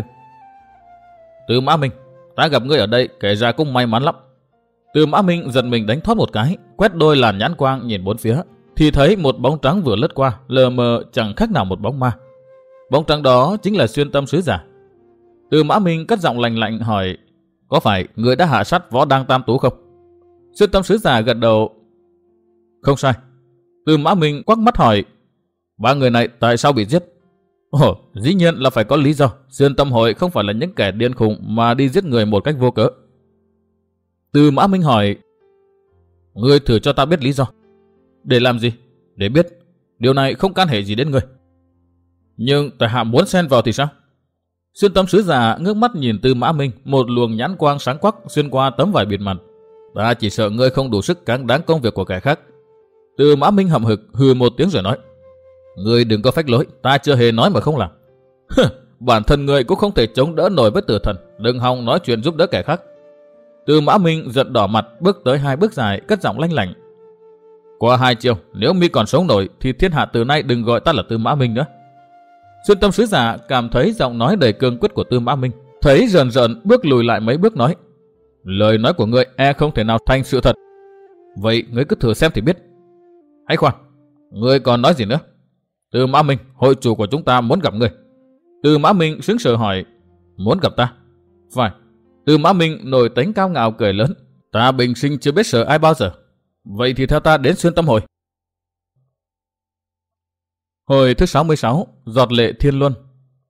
Tư Mã Minh, ta gặp ngươi ở đây kể ra cũng may mắn lắm. Tư Mã Minh giật mình đánh thoát một cái, quét đôi làn nhãn quang nhìn bốn phía, thì thấy một bóng trắng vừa lướt qua, lờ mờ chẳng khác nào một bóng ma. Bóng trắng đó chính là Xuyên Tâm sứ giả. Tư Mã Minh cất giọng lạnh lạnh hỏi, có phải người đã hạ sát Võ Đăng Tam Tú không? Xuyên Tâm sứ giả gật đầu. Không sai. Tư Mã Minh quắc mắt hỏi, ba người này tại sao bị giết? Ồ, dĩ nhiên là phải có lý do. Xuyên Tâm hội không phải là những kẻ điên khùng mà đi giết người một cách vô cớ. Tư Mã Minh hỏi, ngươi thử cho ta biết lý do. Để làm gì? Để biết. Điều này không can hệ gì đến ngươi. Nhưng tại hạ muốn xen vào thì sao? Xuyên Tâm sứ giả ngước mắt nhìn Tư Mã Minh, một luồng nhãn quang sáng quắc xuyên qua tấm vải bịt mặt. Ta chỉ sợ ngươi không đủ sức cáng đáng công việc của kẻ khác. Tư Mã Minh hậm hực hừ một tiếng rồi nói, ngươi đừng có phách lối, ta chưa hề nói mà không làm. Bản thân ngươi cũng không thể chống đỡ nổi với tử thần, đừng hòng nói chuyện giúp đỡ kẻ khác. Tư Mã Minh giận đỏ mặt bước tới 2 bước dài, cất giọng lanh lảnh. Qua 2 chiều, nếu mi còn sống nổi thì thiên hạ từ nay đừng gọi ta là Tư Mã Minh nữa. Xuyên Tâm sứ giả cảm thấy giọng nói đầy cương quyết của Tư Mã Minh, thấy rờn rợn bước lùi lại mấy bước nói, lời nói của ngươi không thể nào thành sự thật. Vậy ngươi cứ thử xem thì biết. Hãy khoan, ngươi còn nói gì nữa? Tư Mã Minh, hội chủ của chúng ta muốn gặp ngươi. Tư Mã Minh sững sờ hỏi, muốn gặp ta? Phải. Tư Mã Minh nổi tính cao ngạo cười lớn, ta bình sinh chưa biết sợ ai bao giờ. Vậy thì theo ta đến Xuyên Tâm hội. Hồi thứ 66, giọt lệ thiên luân.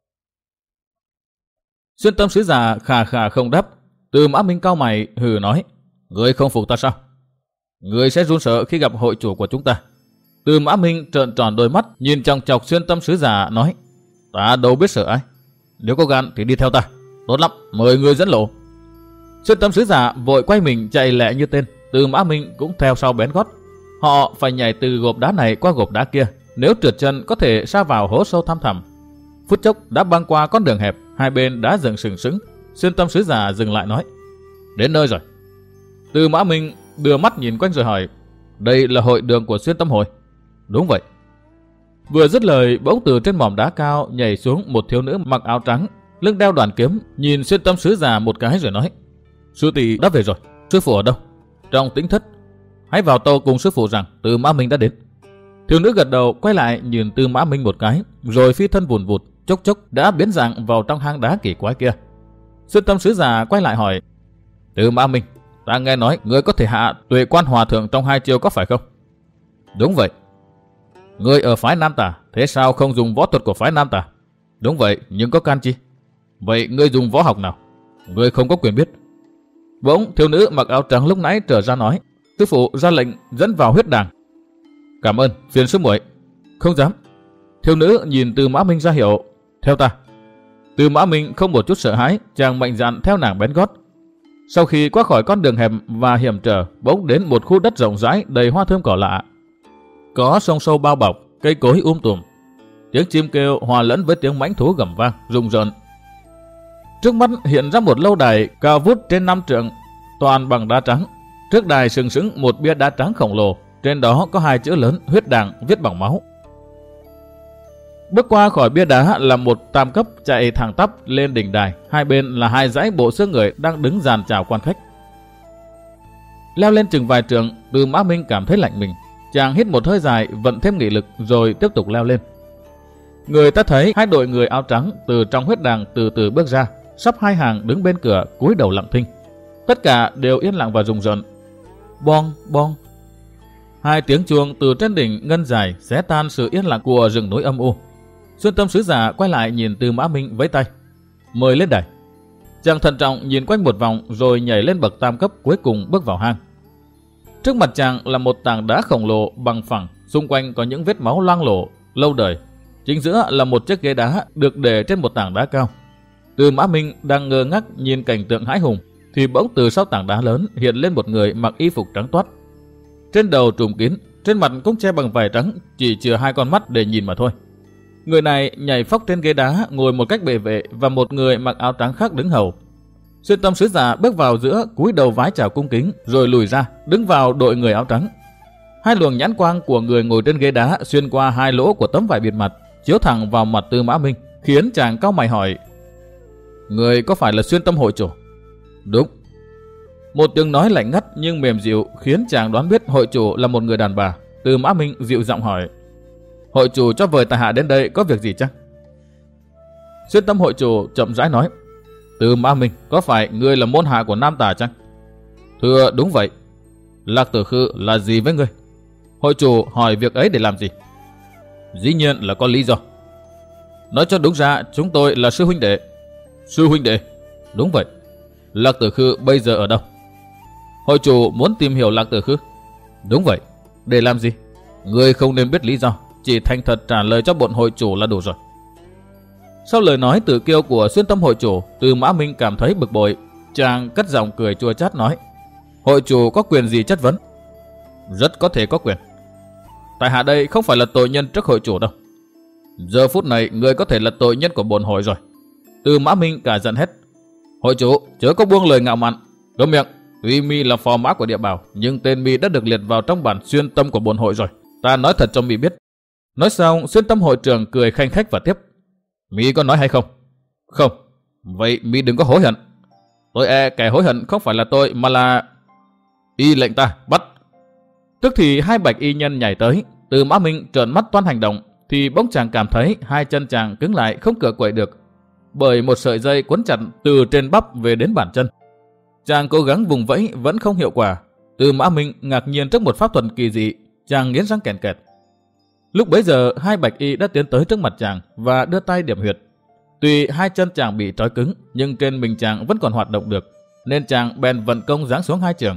Xuyên Tâm sứ giả khà khà không đáp. Tư Mã Minh cau mày hừ nói, ngươi không phục ta sao? Ngươi sẽ run sợ khi gặp hội chủ của chúng ta. Tư Mã Minh trợn tròn đôi mắt nhìn chòng chọc Xuyên Tâm sứ giả nói, ta đâu biết sợ ai. Nếu có gan thì đi theo ta. Tốt lắm, mời ngươi dẫn lộ. Xuyên Tâm sứ giả vội quay mình chạy lẹ như tên. Tư Mã Minh cũng theo sau bén gót. Họ phải nhảy từ gộp đá này qua gộp đá kia, nếu trượt chân có thể sa vào hố sâu thăm thẳm. Phút chốc đã băng qua con đường hẹp, hai bên đã dựng sừng sững. Xuyên Tâm sứ giả dừng lại nói, đến nơi rồi. Tư Mã Minh đưa mắt nhìn quanh rồi hỏi, đây là hội đường của Xuyên Tâm hội? Đúng vậy. Vừa dứt lời, bỗng từ trên mỏm đá cao nhảy xuống một thiếu nữ mặc áo trắng, lưng đeo đoàn kiếm, nhìn Xuyên Tâm sứ giả một cái rồi nói, sư tỷ đã về rồi, sư phụ ở đâu? Trong tĩnh thất. Hãy vào tâu cùng sư phụ rằng Tư Mã Minh đã đến. Thiếu nữ gật đầu quay lại nhìn Tư Mã Minh một cái, rồi phi thân vùn vụt, chốc chốc đã biến dạng vào trong hang đá kỳ quái kia. Xuyên Tâm sứ giả quay lại hỏi, Tư Mã Minh, ta nghe nói ngươi có thể hạ Tuệ Quan hòa thượng trong 2 chiêu có phải không? Đúng vậy. Ngươi ở phái Nam Tà, thế sao không dùng võ thuật của phái Nam Tà? Đúng vậy, nhưng có can chi? Vậy ngươi dùng võ học nào? Ngươi không có quyền biết. Bỗng thiếu nữ mặc áo trắng lúc nãy trở ra nói, sư phụ ra lệnh dẫn vào huyết đàng. Cảm ơn, phiền sư muội. Không dám. Thiếu nữ nhìn Tư Mã Minh ra hiệu, theo ta. Tư Mã Minh không một chút sợ hãi, chàng mạnh dạn theo nàng bén gót. Sau khi qua khỏi con đường hẹp và hiểm trở, bỗng đến một khu đất rộng rãi đầy hoa thơm cỏ lạ. Có sông sâu bao bọc, cây cối tùm. Tiếng chim kêu hòa lẫn với tiếng mãnh thú gầm vang, rùng rợn. Trước mắt hiện ra một lâu đài cao vút trên 5 trượng, toàn bằng đá trắng. Trước đài sừng sững một bia đá trắng khổng lồ, trên đó có 2 chữ lớn huyết đàng viết bằng máu. Bước qua khỏi bia đá là một tam cấp chạy thẳng tắp lên đỉnh đài, hai bên là 2 dãy bộ xương người đang đứng dàn chào quan khách. Leo lên chừng vài trượng, Tư Mã Minh cảm thấy lạnh mình, chàng hít một hơi dài, vận thêm nghị lực rồi tiếp tục leo lên. Người ta thấy 2 đội người áo trắng từ trong huyết đàng từ từ bước ra, sắp 2 hàng đứng bên cửa cúi đầu lặng thinh. Tất cả đều yên lặng và rùng rợn. Bong bong. 2 tiếng chuông từ trên đỉnh ngân dài xé tan sự yên lặng của rừng núi âm u. Xuyên Tâm sứ giả quay lại nhìn Tư Mã Minh với tay, mời lên đài. Chàng thận trọng nhìn quanh một vòng rồi nhảy lên bậc tam cấp cuối cùng bước vào hang. Trước mặt chàng là một tảng đá khổng lồ bằng phẳng, xung quanh có những vết máu loang lổ lâu đời. Chính giữa là một chiếc ghế đá được để trên một tảng đá cao. Tư Mã Minh đang ngơ ngác nhìn cảnh tượng hãi hùng thì bỗng từ sau tảng đá lớn hiện lên một người mặc y phục trắng toát. Trên đầu trùm kín, trên mặt cũng che bằng vải trắng, chỉ chừa 2 con mắt để nhìn mà thôi. Người này nhảy phóc trên ghế đá ngồi một cách bệ vệ và một người mặc áo trắng khác đứng hầu. Xuyên Tâm sứ giả bước vào giữa, cúi đầu vái chào cung kính rồi lùi ra, đứng vào đội người áo trắng. 2 luồng nhãn quang của người ngồi trên ghế đá xuyên qua 2 lỗ của tấm vải bịt mặt, chiếu thẳng vào mặt Tư Mã Minh, khiến chàng cau mày hỏi: "Người có phải là Xuyên Tâm hội chủ?" "Đúng." Một tiếng nói lạnh ngắt nhưng mềm dịu khiến chàng đoán biết hội chủ là một người đàn bà. Tư Mã Minh dịu giọng hỏi: "Hội chủ cho vời tại hạ đến đây có việc gì chăng?" Xuyên Tâm hội chủ chậm rãi nói: "Tư Mã Minh, có phải ngươi là môn hạ của Nam Tả chăng?" "Thưa đúng vậy." "Lạc Tử Khư là gì với ngươi?" Hội chủ hỏi việc ấy để làm gì? "Dĩ nhiên là có lý do." "Nói cho đúng ra, chúng tôi là sư huynh đệ." "Sư huynh đệ?" "Đúng vậy." "Lạc Tử Khư bây giờ ở đâu?" Hội chủ muốn tìm hiểu Lạc Tử Khư. "Đúng vậy." "Để làm gì?" "Ngươi không nên biết lý do, chỉ thành thật trả lời cho bọn hội chủ là đủ rồi." Sau lời nói tự kiêu của Xuyên Tâm hội chủ, Tư Mã Minh cảm thấy bực bội. Chàng cất giọng cười chua chát nói: "Hội chủ có quyền gì chất vấn?" "Rất có thể có quyền. Tại hạ đây không phải là tội nhân trước hội chủ đâu. Giờ phút này người có thể là tội nhân của bổn hội rồi." Tư Mã Minh cả giận hết: "Hội chủ chớ có buông lời ngạo mạn, câm miệng. Tuy mi là phò mã của Địa Bảo, nhưng tên mi đã được liệt vào trong bản xuyên tâm của bổn hội rồi. Ta nói thật cho mi biết." Nói xong, Xuyên Tâm hội trưởng cười khanh khách và tiếp: "Mi có nói hay không?" "Không." "Vậy mi đừng có hối hận." "Tôi e kẻ hối hận không phải là tôi mà là..." "Y lệnh ta, bắt." Tức thì 2 bạch y nhân nhảy tới. Tư Mã Minh trợn mắt toan hành động thì bỗng chàng cảm thấy 2 chân chàng cứng lại không cựa quậy được, bởi một sợi dây quấn chặt từ trên bắp về đến bàn chân. Chàng cố gắng vùng vẫy vẫn không hiệu quả. Tư Mã Minh ngạc nhiên trước một pháp thuật kỳ dị, chàng nghiến răng kèn kẹt. Lúc bấy giờ 2 bạch y đã tiến tới trước mặt chàng và đưa tay điểm huyệt. Tuy 2 chân chàng bị trói cứng, nhưng trên mình chàng vẫn còn hoạt động được, nên chàng bèn vận công giáng xuống 2 trường.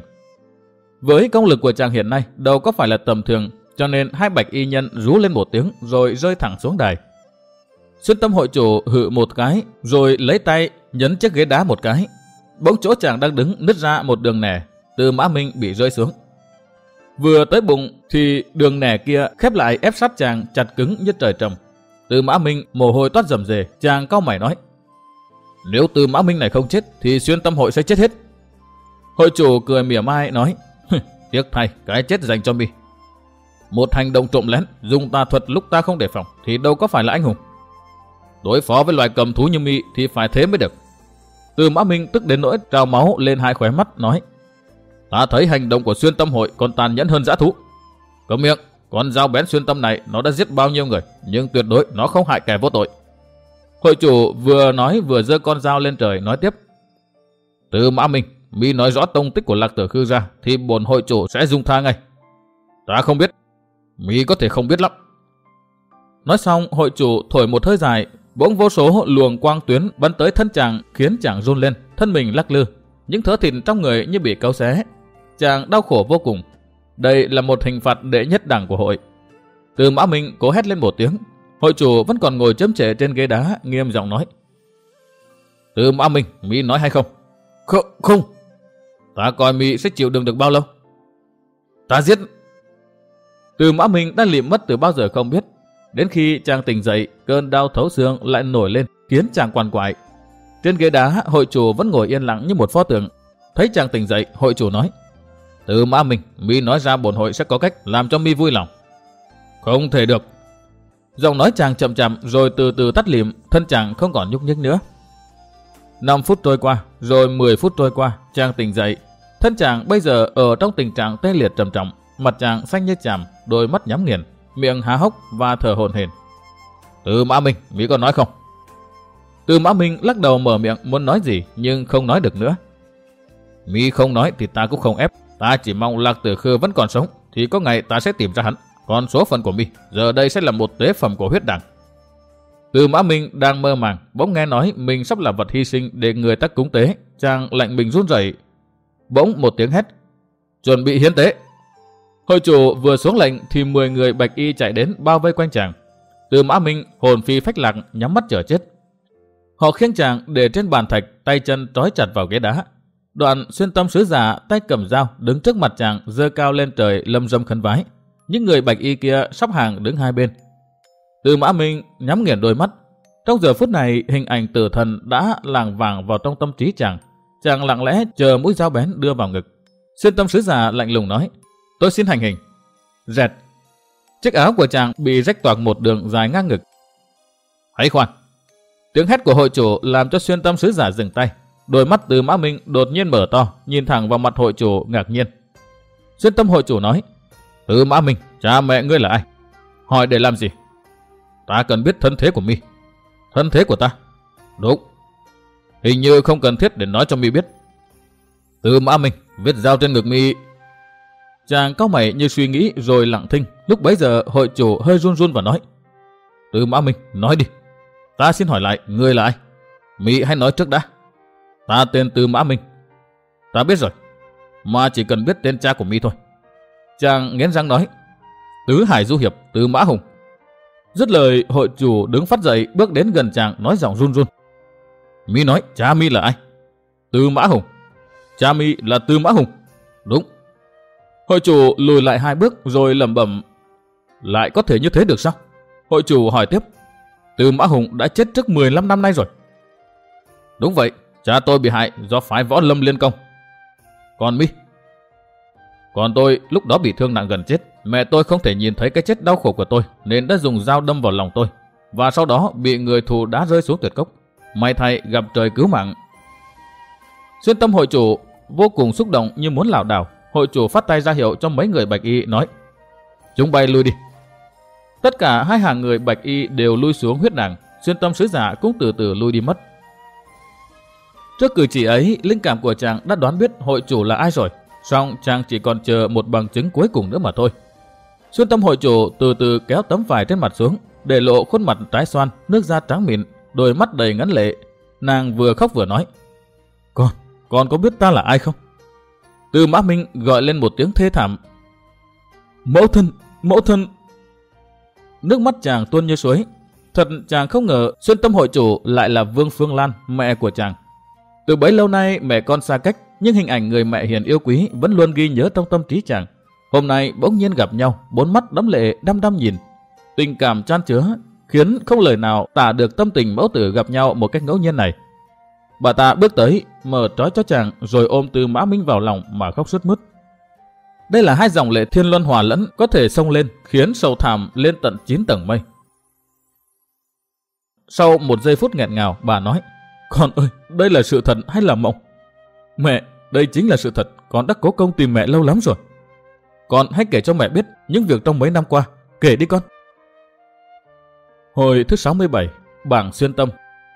Với công lực của chàng hiện nay đâu có phải là tầm thường, cho nên 2 bạch y nhân rú lên một tiếng rồi rơi thẳng xuống đài. Xuyên Tâm hội chủ hự một cái rồi lấy tay nhấn chiếc ghế đá một cái. Bỗng chỗ chàng đang đứng nứt ra một đường nẻ. Tư Mã Minh bị rơi xuống. Vừa tới bụng thì đường nẻ kia khép lại ép sát chàng chặt cứng như trời trồng. Tư Mã Minh mồ hôi toát rầm rề, chàng cau mày nói: "Nếu Tư Mã Minh này không chết thì Xuyên Tâm hội sẽ chết hết." Hội chủ cười mỉa mai nói: "Tiếc thay, cái chết dành cho mi. Một hành động trộm lén, dùng tà thuật lúc ta không đề phòng thì đâu có phải là anh hùng. Đối phó với loài cầm thú như mi thì phải thế mới được." Tư Mã Minh tức đến nỗi trào máu lên 2 khóe mắt nói: "Ta thấy hành động của Xuyên Tâm hội còn tàn nhẫn hơn dã thú. Câm miệng, con dao bén xuyên tâm này nó đã giết bao nhiêu người, nhưng tuyệt đối nó không hại kẻ vô tội." Hội chủ vừa nói vừa giơ con dao lên trời nói tiếp: "Tư Mã Minh, mi nói rõ tông tích của Lạc Tử Khư ra thì bổn hội chủ sẽ dung tha ngay." "Ta không biết." "Mi có thể không biết lắm." Nói xong, hội chủ thổi một hơi dài, bỗng vô số luồng quang tuyến bắn tới thân chàng khiến chàng run lên, thân mình lắc lư, những thớ thịt trong người như bị cấu xé. Chàng đau khổ vô cùng. Đây là một hình phạt đệ nhất đẳng của hội. Tư Mã Minh cố hét lên một tiếng. Hội chủ vẫn còn ngồi chấm trệ trên ghế đá, nghiêm giọng nói: "Tư Mã Minh, mi nói hay không?" Không. "Ta coi mi sẽ chịu đựng được bao lâu?" "Ta giết." Tư Mã Minh đã liệm mất từ bao giờ không biết. Đến khi chàng tỉnh dậy, cơn đau thấu xương lại nổi lên khiến chàng quằn quại. Trên ghế đá, hội chủ vẫn ngồi yên lặng như một pho tượng. Thấy chàng tỉnh dậy, hội chủ nói: "Tư Mã Minh, mi nói ra bổn hội sẽ có cách làm cho mi vui lòng." "Không thể được." Giọng nói chàng chậm chậm rồi từ từ tắt lịm, thân chàng không còn nhúc nhích nữa. 5 phút trôi qua, rồi 10 phút trôi qua, chàng tỉnh dậy. Thân chàng bây giờ ở trong tình trạng tê liệt trầm trọng, mặt chàng xanh như chàm, đôi mắt nhắm nghiền, miệng há hốc và thở hổn hển. "Tư Mã Minh, mi có nói không?" Tư Mã Minh lắc đầu mở miệng muốn nói gì nhưng không nói được nữa. "Mi không nói thì ta cũng không ép. Ta chỉ mong Lạc Tử Khư vẫn còn sống thì có ngày ta sẽ tìm ra hắn. Còn số phận của mi giờ đây sẽ là một tế phẩm của huyết đảng." Tư Mã Minh đang mơ màng, bỗng nghe nói mình sắp là vật hy sinh để người ta cúng tế. Chàng lạnh mình run rẩy. Bỗng một tiếng hét: "Chuẩn bị hiến tế." Hội chủ vừa xuống lệnh thì 10 người bạch y chạy đến bao vây quanh chàng. Tư Mã Minh hồn phi phách lạc, nhắm mắt chờ chết. Họ khiêng chàng để trên bàn thạch, tay chân trói chặt vào ghế đá. Đoạn Xuyên Tâm sứ giả tay cầm dao đứng trước mặt chàng, giơ cao lên trời lâm dâm khấn vái. Những người bạch y kia sắp hàng đứng hai bên. Từ Mã Minh nhắm nghiền đôi mắt. Trong giờ phút này, hình ảnh tử thần đã lảng vảng vào trong tâm trí chàng. Chàng lặng lẽ chờ mũi dao bén đưa vào ngực. Xuyên Tâm sứ giả lạnh lùng nói: "Tôi xin hành hình." Rẹt. Chiếc áo của chàng bị rách toạc một đường dài ngang ngực. "Hãy khoan!" Tiếng hét của hội chủ làm cho Xuyên Tâm sứ giả dừng tay. Đôi mắt Từ Mã Minh đột nhiên mở to, nhìn thẳng vào mặt hội chủ ngạc nhiên. Xuyên Tâm hội chủ nói: "Từ Mã Minh, cha mẹ ngươi là ai? Hỏi để làm gì?" "Ta cần biết thân thế của mi." "Thân thế của ta?" "Đúng." "Hình như không cần thiết để nói cho mi biết." "Từ Mã Minh, vết dao trên ngực mi." Chàng cau mày như suy nghĩ rồi lặng thinh. Lúc bấy giờ hội chủ hơi run run và nói: "Từ Mã Minh, nói đi. Ta xin hỏi lại, ngươi là ai? Mi hãy nói trước đã." "Ta tên Từ Mã Minh." "Ta biết rồi, mà chỉ cần biết tên cha của mi thôi." Chàng nghiến răng nói: "Tứ Hải Du Hiệp Từ Mã Hùng." Dứt lời, hội chủ đứng phát dậy bước đến gần chàng nói giọng run run: "Mi nói cha mi là ai?" "Từ Mã Hùng." "Cha mi là Từ Mã Hùng?" "Đúng." Hội chủ lùi lại hai bước rồi lẩm bẩm: "Lại có thể như thế được sao?" Hội chủ hỏi tiếp: "Từ Mã Hùng đã chết trước 15 năm nay rồi." "Đúng vậy, cha tôi bị hại do phái Võ Lâm liên công." "Còn mi?" "Còn tôi lúc đó bị thương nặng gần chết. Mẹ tôi không thể nhìn thấy cái chết đau khổ của tôi nên đã dùng dao đâm vào lòng tôi. Và sau đó bị người thù đá rơi xuống tuyệt cốc. May thay gặp trời cứu mạng." Xuyên Tâm hội chủ vô cùng xúc động như muốn lảo đảo. Hội chủ phát tay ra hiệu cho mấy người bạch y nói: "Chúng bay lui đi." Tất cả hai hàng người bạch y đều lui xuống huyết đàng. Xuyên Tâm sứ giả cũng từ từ lui đi mất. Trước cử chỉ ấy, linh cảm của chàng đã đoán biết hội chủ là ai rồi. Song chàng chỉ còn chờ một bằng chứng cuối cùng nữa mà thôi. Xuyên Tâm hội chủ từ từ kéo tấm vải trên mặt xuống, để lộ khuôn mặt trái xoan, nước da trắng mịn, đôi mắt đầy ngấn lệ. Nàng vừa khóc vừa nói: Con có biết ta là ai không?" Từ Mã Minh gọi lên một tiếng thê thảm: Mẫu thân." Nước mắt chàng tuôn như suối. Thật chàng không ngờ Xuyên Tâm hội chủ lại là Vương Phương Lan, mẹ của chàng. Từ bấy lâu nay mẹ con xa cách, nhưng hình ảnh người mẹ hiền yêu quý vẫn luôn ghi nhớ trong tâm trí chàng. Hôm nay bỗng nhiên gặp nhau, bốn mắt đẫm lệ đăm đăm nhìn. Tình cảm chan chứa khiến không lời nào tả được tâm tình mẫu tử gặp nhau một cách ngẫu nhiên này. Bà ta bước tới, mở trói cho chàng rồi ôm Từ Mã Minh vào lòng mà khóc sướt mướt. Đây là hai dòng lệ thiên luân hòa lẫn có thể xông lên, khiến sầu thảm lên tận 9 tầng mây. Sau một giây phút nghẹn ngào, bà nói: "Con ơi, đây là sự thật hay là mộng?" "Mẹ, đây chính là sự thật, con đã cố công tìm mẹ lâu lắm rồi." "Con hãy kể cho mẹ biết những việc trong mấy năm qua, kể đi con." Hồi thứ 67, bảng Xuyên Tâm.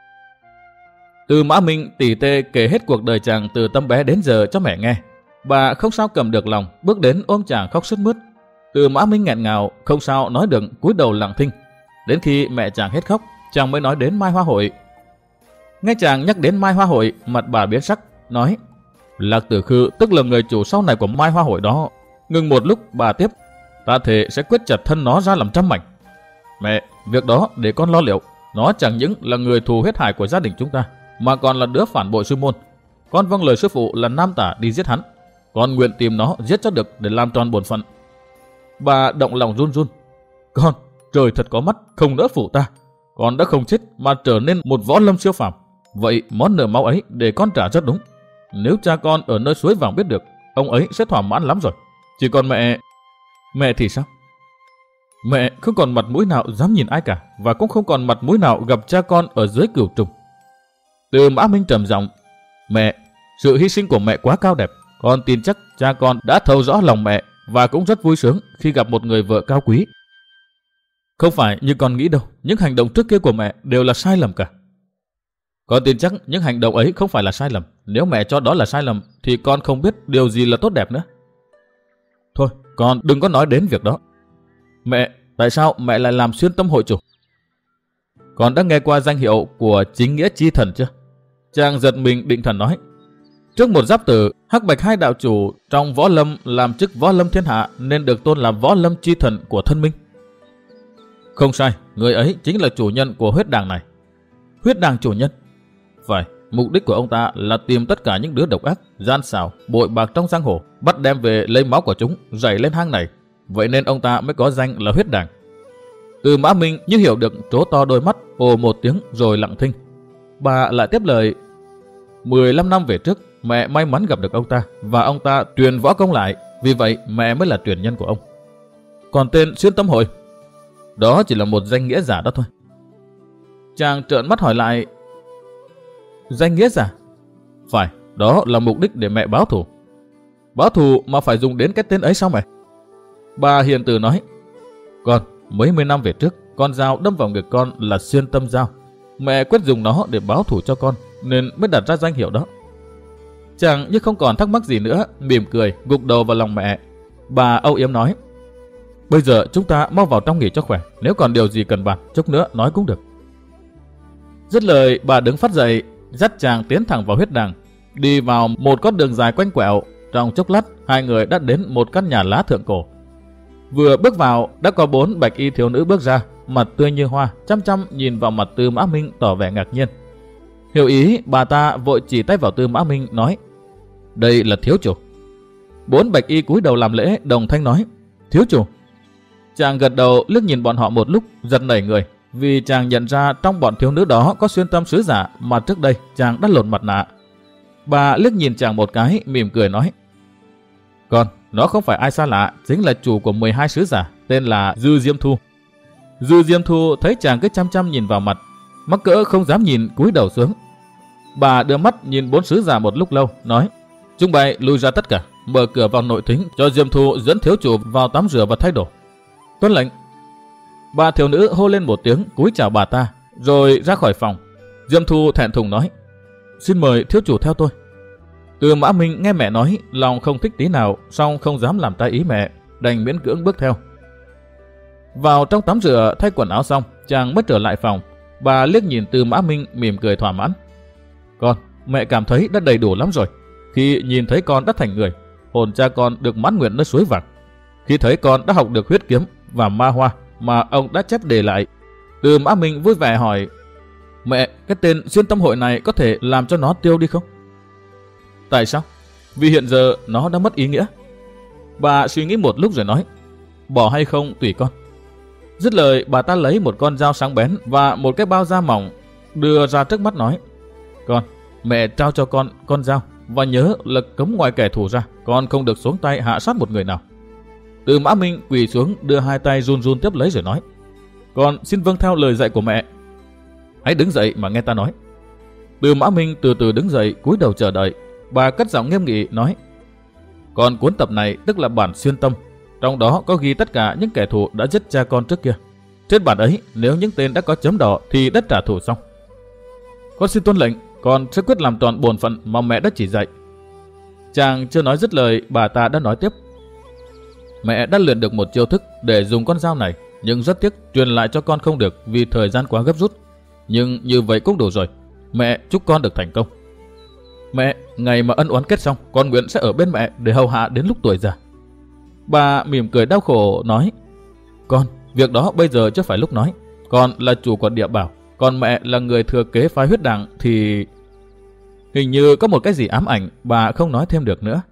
Từ Mã Minh tỉ tê kể hết cuộc đời chàng từ tấm bé đến giờ cho mẹ nghe. Bà không sao cầm được lòng, bước đến ôm chàng khóc sướt mướt. Từ Mã Minh nghẹn ngào, không sao nói được, cúi đầu lặng thinh. Đến khi mẹ chàng hết khóc, chàng mới nói đến Mai Hoa Hội. Nghe chàng nhắc đến Mai Hoa Hội, mặt bà biến sắc, nói: "Lạc Tử Khư tức là người chủ sau này của Mai Hoa Hội đó." Ngừng một lúc, bà tiếp: "Ta thề sẽ quyết chặt thân nó ra làm trăm mảnh." "Mẹ, việc đó để con lo liệu. Nó chẳng những là người thù huyết hải của gia đình chúng ta, mà còn là đứa phản bội sư môn. Con vâng lời sư phụ là Nam Tả đi giết hắn. Con nguyện tìm nó giết cho được để làm tròn bổn phận." Bà động lòng run run: "Con, trời thật có mắt, không đỡ phụ ta. Con đã không chết mà trở nên một võ lâm siêu phàm. Vậy món nợ máu ấy để con trả rất đúng. Nếu cha con ở nơi suối vàng biết được, ông ấy sẽ thỏa mãn lắm rồi. Chỉ còn mẹ..." "Mẹ thì sao?" "Mẹ không còn mặt mũi nào dám nhìn ai cả, và cũng không còn mặt mũi nào gặp cha con ở dưới cửu trùng." Từ Mã Minh trầm giọng: "Mẹ, sự hy sinh của mẹ quá cao đẹp. Con tin chắc cha con đã thấu rõ lòng mẹ và cũng rất vui sướng khi gặp một người vợ cao quý. Không phải như con nghĩ đâu, những hành động trước kia của mẹ đều là sai lầm cả. Con tin chắc những hành động ấy không phải là sai lầm. Nếu mẹ cho đó là sai lầm thì con không biết điều gì là tốt đẹp nữa." "Thôi, con đừng có nói đến việc đó." "Mẹ, tại sao mẹ lại làm Xuyên Tâm hội chủ?" "Con đã nghe qua danh hiệu của chính nghĩa chi thần chưa?" Chàng giật mình định thần nói: "Trước một giáp tử, hắc bạch hai đạo chủ trong võ lâm làm chức võ lâm thiên hạ nên được tôn là võ lâm chi thần của thân minh." "Không sai, người ấy chính là chủ nhân của huyết đàng này." "Huyết đàng chủ nhân?" "Phải, Mục đích của ông ta là tìm tất cả những đứa độc ác, gian xảo, bội bạc trong giang hồ, bắt đem về lấy máu của chúng, rảy lên hang này. Vậy nên ông ta mới có danh là huyết đảng. Từ Mã Minh như hiểu được, trố to đôi mắt, ồ một tiếng rồi lặng thinh. Bà lại tiếp lời: 15 năm về trước, mẹ may mắn gặp được ông ta và ông ta truyền võ công lại, vì vậy mẹ mới là truyền nhân của ông. Còn tên Xuyên Tâm Hội, đó chỉ là một danh nghĩa giả đó thôi. Chàng trợn mắt hỏi lại: danh nghĩa giả? Phải, đó là mục đích để mẹ báo thù. Báo thù mà phải dùng đến cái tên ấy sao mẹ? Bà hiền từ nói: con, mấy mươi năm về trước, con dao đâm vào ngực con là xuyên tâm dao. Mẹ quyết dùng nó để báo thù cho con, nên mới đặt ra danh hiệu đó. Chàng như không còn thắc mắc gì nữa, mỉm cười, gục đầu vào lòng mẹ. Bà âu yếm nói: bây giờ chúng ta mau vào trong nghỉ cho khỏe, nếu còn điều gì cần bàn, chút nữa nói cũng được. Dứt lời, bà đứng phát dậy, dắt chàng tiến thẳng vào huyết đàng, đi vào một con đường dài quanh quẹo. Trong chốc lát, hai người đã đến một căn nhà lá thượng cổ. Vừa bước vào, đã có 4 bạch y thiếu nữ bước ra, mặt tươi như hoa, chăm chăm nhìn vào mặt Tư Mã Minh tỏ vẻ ngạc nhiên. Hiểu ý, bà ta vội chỉ tay vào Tư Mã Minh nói: đây là thiếu chủ. 4 bạch y cúi đầu làm lễ, đồng thanh nói: thiếu chủ. Chàng gật đầu, liếc nhìn bọn họ một lúc, giật nảy người, vì chàng nhận ra trong bọn thiếu nữ đó có xuyên tâm sứ giả mà trước đây chàng đã lột mặt nạ. Bà liếc nhìn chàng một cái, mỉm cười nói: con, nó không phải ai xa lạ, chính là chủ của 12 sứ giả, tên là Dư Diêm Thu. Dư Diêm Thu thấy chàng cứ chăm chăm nhìn vào mặt, mắc cỡ không dám nhìn, cúi đầu xuống. Bà đưa mắt nhìn 4 sứ giả một lúc lâu, nói: chúng bay lui ra tất cả, mở cửa vào nội thính cho Diêm Thu dẫn thiếu chủ vào tắm rửa và thay đồ. Tuân lệnh. Bà thiếu nữ hô lên một tiếng, cúi chào bà ta, rồi ra khỏi phòng. Diêm Thu thẹn thùng nói: xin mời thiếu chủ theo tôi. Tư Mã Minh nghe mẹ nói, lòng không thích tí nào, song không dám làm trái ý mẹ, đành miễn cưỡng bước theo. Vào trong tắm rửa thay quần áo xong, chàng mới trở lại phòng. Bà liếc nhìn Tư Mã Minh, mỉm cười thỏa mãn: con, mẹ cảm thấy đã đầy đủ lắm rồi. Khi nhìn thấy con đã thành người, hồn cha con được mãn nguyện nơi suối vàng. Khi thấy con đã học được huyết kiếm và ma hoa mà ông đã chép để lại. Tư Mã Minh vui vẻ hỏi: mẹ, cái tên Xuyên Tâm Hội này có thể làm cho nó tiêu đi không? Tại sao? Vì hiện giờ nó đã mất ý nghĩa. Bà suy nghĩ một lúc rồi nói: bỏ hay không tùy con. Dứt lời, bà ta lấy một con dao sáng bén và một cái bao da mỏng đưa ra trước mắt nói: con, mẹ trao cho con dao, và nhớ là cấm ngoài kẻ thù ra, con không được xuống tay hạ sát một người nào. Tư Mã Minh quỳ xuống, đưa hai tay run run tiếp lấy rồi nói: con xin vâng theo lời dạy của mẹ. Hãy đứng dậy mà nghe ta nói. Tư Mã Minh từ từ đứng dậy, cúi đầu chờ đợi. Bà cất giọng nghiêm nghị nói: còn cuốn tập này tức là bản xuyên tâm, trong đó có ghi tất cả những kẻ thù đã giết cha con trước kia. Trên bản ấy, nếu những tên đã có chấm đỏ thì đất trả thù xong. Con xin tuân lệnh, con sẽ quyết làm tròn bổn phận mà mẹ đã chỉ dạy. Chàng chưa nói dứt lời, bà ta đã nói tiếp: mẹ đã luyện được một chiêu thức để dùng con dao này, nhưng rất tiếc truyền lại cho con không được vì thời gian quá gấp rút. Nhưng như vậy cũng đủ rồi. Mẹ chúc con được thành công. Mẹ, ngày mà ân oán kết xong, con nguyện sẽ ở bên mẹ để hầu hạ đến lúc tuổi già. Bà mỉm cười đau khổ nói: con, việc đó bây giờ chưa phải lúc nói. Con là chủ của địa bảo, còn mẹ là người thừa kế phái huyết đảng thì... Hình như có một cái gì ám ảnh, bà không nói thêm được nữa.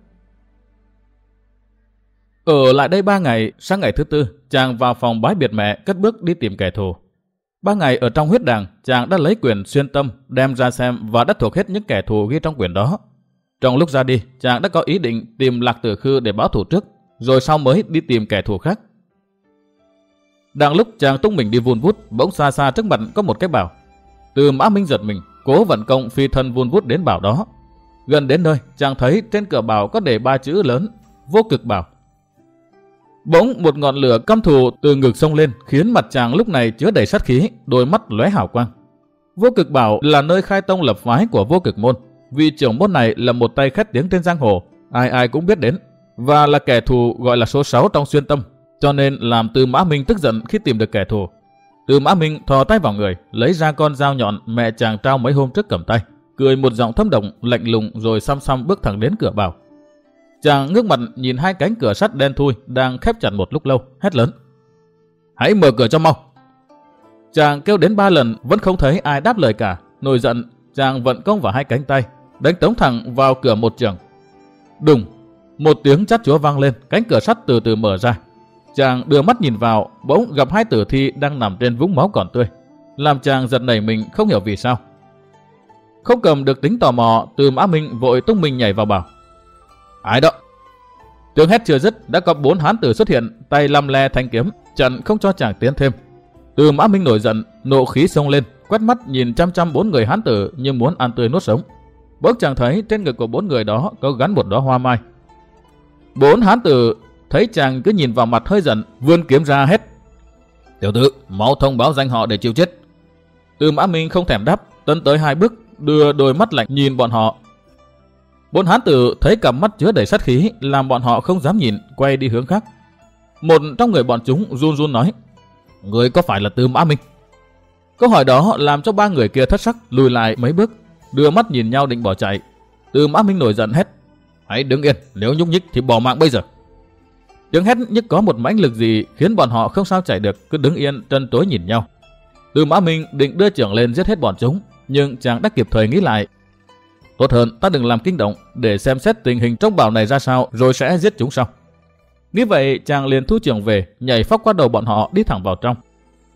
Ở lại đây 3 ngày, sang ngày thứ 4, chàng vào phòng bái biệt mẹ, cất bước đi tìm kẻ thù. 3 ngày ở trong huyết đàng, chàng đã lấy quyển xuyên tâm đem ra xem và đã thuộc hết những kẻ thù ghi trong quyển đó. Trong lúc ra đi, chàng đã có ý định tìm Lạc Tử Khư để báo thù trước, rồi sau mới đi tìm kẻ thù khác. Đang lúc chàng tung mình đi vun vút, bỗng xa xa trước mặt có một cái bảo. Tư Mã Minh giật mình, cố vận công phi thân vun vút đến bảo đó. Gần đến nơi, chàng thấy trên cửa bảo có để 3 chữ lớn: Vô Cực Bảo. Bỗng một ngọn lửa căm thù từ ngực xông lên, khiến mặt chàng lúc này chứa đầy sát khí, đôi mắt lóe hào quang. Vô Cực Bảo là nơi khai tông lập phái của Vô Cực môn, vì trưởng môn này là một tay khét tiếng trên giang hồ, ai ai cũng biết đến, và là kẻ thù gọi là số 6 trong xuyên tâm, cho nên làm Tư Mã Minh tức giận khi tìm được kẻ thù. Tư Mã Minh thò tay vào người, lấy ra con dao nhọn mẹ chàng trao mấy hôm trước cầm tay, cười một giọng thâm độc lạnh lùng rồi xăm xăm bước thẳng đến cửa bảo. Chàng ngước mặt nhìn 2 cánh cửa sắt đen thui đang khép chặt một lúc lâu, hét lớn: Hãy mở cửa cho mau! Chàng kêu đến 3 lần vẫn không thấy ai đáp lời cả, nổi giận chàng vận công vào hai cánh tay, đánh tống thẳng vào cửa một chưởng. Đùng, một tiếng chát chúa vang lên, cánh cửa sắt từ từ mở ra. Chàng đưa mắt nhìn vào, bỗng gặp hai tử thi đang nằm trên vũng máu còn tươi, làm chàng giật nảy mình không hiểu vì sao. Không cầm được tính tò mò, Từ Mã Minh vội tung mình nhảy vào bảo: Ai đó? Tiếng hét chưa dứt, đã có 4 hán tử xuất hiện, tay lăm le thanh kiếm, chặn không cho chàng tiến thêm. Từ Mã Minh nổi giận, nộ khí xông lên, quét mắt nhìn chăm chăm 4 người hán tử như muốn ăn tươi nuốt sống. Bỗng chàng thấy trên ngực của 4 người đó có gắn một đóa hoa mai. 4 hán tử thấy chàng cứ nhìn vào mặt hơi giận, vươn kiếm ra hét: Tiểu tử, mau thông báo danh họ để chịu chết. Từ Mã Minh không thèm đáp, tấn tới 2 bước, đưa đôi mắt lạnh nhìn bọn họ. 4 hán tử thấy cặp mắt chứa đầy sát khí, làm bọn họ không dám nhìn, quay đi hướng khác. Một trong người bọn chúng run run nói: Người có phải là Từ Mã Minh? Câu hỏi đó làm cho 3 người kia thất sắc, lùi lại mấy bước, đưa mắt nhìn nhau định bỏ chạy. Từ Mã Minh nổi giận hét: Hãy đứng yên, nếu nhúc nhích thì bỏ mạng bây giờ. Tiếng hét như có một mãnh lực gì khiến bọn họ không sao chạy được, cứ đứng yên trân tối nhìn nhau. Từ Mã Minh định đưa chưởng lên giết hết bọn chúng, nhưng chàng đã kịp thời nghĩ lại. Tốt hơn ta đừng làm kinh động, để xem xét tình hình trong bảo này ra sao rồi sẽ giết chúng sau. Nghĩ vậy chàng liền thu chưởng về, nhảy phóc qua đầu bọn họ đi thẳng vào trong.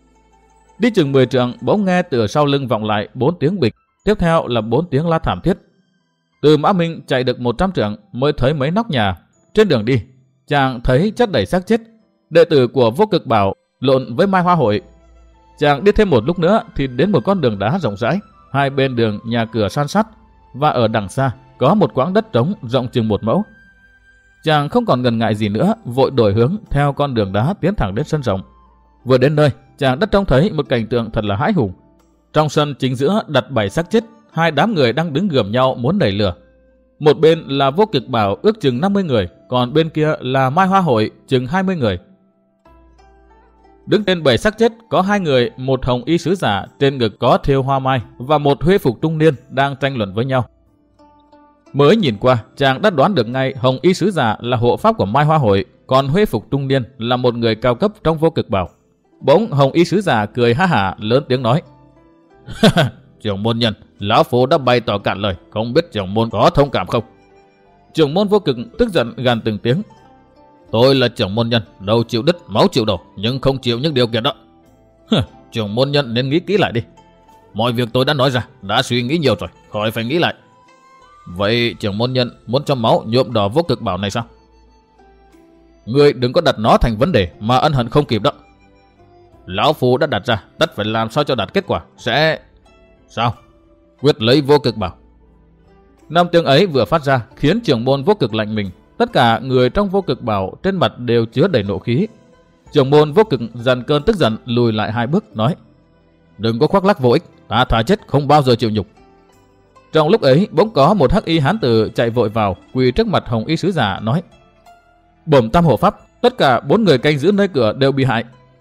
Đi chừng 10 trượng, bỗng nghe từ sau lưng vọng lại 4 tiếng bịch, tiếp theo là 4 tiếng la thảm thiết. Từ Mã Minh chạy được 100 trượng mới thấy mấy nóc nhà. Trên đường đi, chàng thấy chất đầy xác chết, đệ tử của Vô Cực Bảo lộn với Mai Hoa Hội. Chàng đi thêm một lúc nữa thì đến một con đường đá rộng rãi, hai bên đường nhà cửa san sát, và ở đằng xa có một quãng đất trống rộng chừng 1 mẫu. Chàng không còn ngần ngại gì nữa, vội đổi hướng theo con đường đá tiến thẳng đến sân rộng. Vừa đến nơi, chàng đã trông thấy một cảnh tượng thật là hãi hùng. Trong sân chính giữa đặt 7 xác chết, 2 đám người đang đứng gườm nhau muốn đẩy lửa. Một bên là Vô Cực Bảo ước chừng 50 người, còn bên kia là Mai Hoa Hội chừng 20 người. Đứng trên 7 xác chết có 2 người, một hồng y sứ giả trên ngực có thêu hoa mai và một huê phục trung niên đang tranh luận với nhau. Mới nhìn qua, chàng đã đoán được ngay hồng y sứ giả là hộ pháp của Mai Hoa Hội, còn huê phục trung niên là một người cao cấp trong Vô Cực Bảo. Bỗng hồng y sứ giả cười ha hả lớn tiếng nói: Trưởng môn nhân, lão phu đã bày tỏ cạn lời, không biết trưởng môn có thông cảm không? Trưởng môn Vô Cực tức giận gằn từng tiếng: Tôi là trưởng môn nhân, đầu chịu đứt, máu chịu đổ, nhưng không chịu những điều kiện đó. Trưởng môn nhân nên nghĩ kỹ lại đi. Mọi việc tôi đã nói ra, đã suy nghĩ nhiều rồi, khỏi phải nghĩ lại. Vậy trưởng môn nhân muốn cho máu nhuộm đỏ Vô Cực Bảo này sao? Ngươi đừng có đặt nó thành vấn đề mà ân hận không kịp đó. Lão phu đã đặt ra, tất phải làm sao cho đạt kết quả, sẽ... Sao? Quyết lấy Vô Cực Bảo. 5 tiếng ấy vừa phát ra khiến trưởng môn Vô Cực lạnh mình. Tất cả người trong Vô Cực Bảo trên mặt đều chứa đầy nộ khí. Trưởng môn Vô Cực dằn cơn tức giận lùi lại 2 bước nói: Đừng có khoác lác vô ích, ta thà chết không bao giờ chịu nhục. Trong lúc ấy bỗng có một hắc y hán tử chạy vội vào, quỳ trước mặt hồng y sứ giả nói: Bẩm tam hộ pháp, tất cả 4 người canh giữ nơi cửa đều bị hại.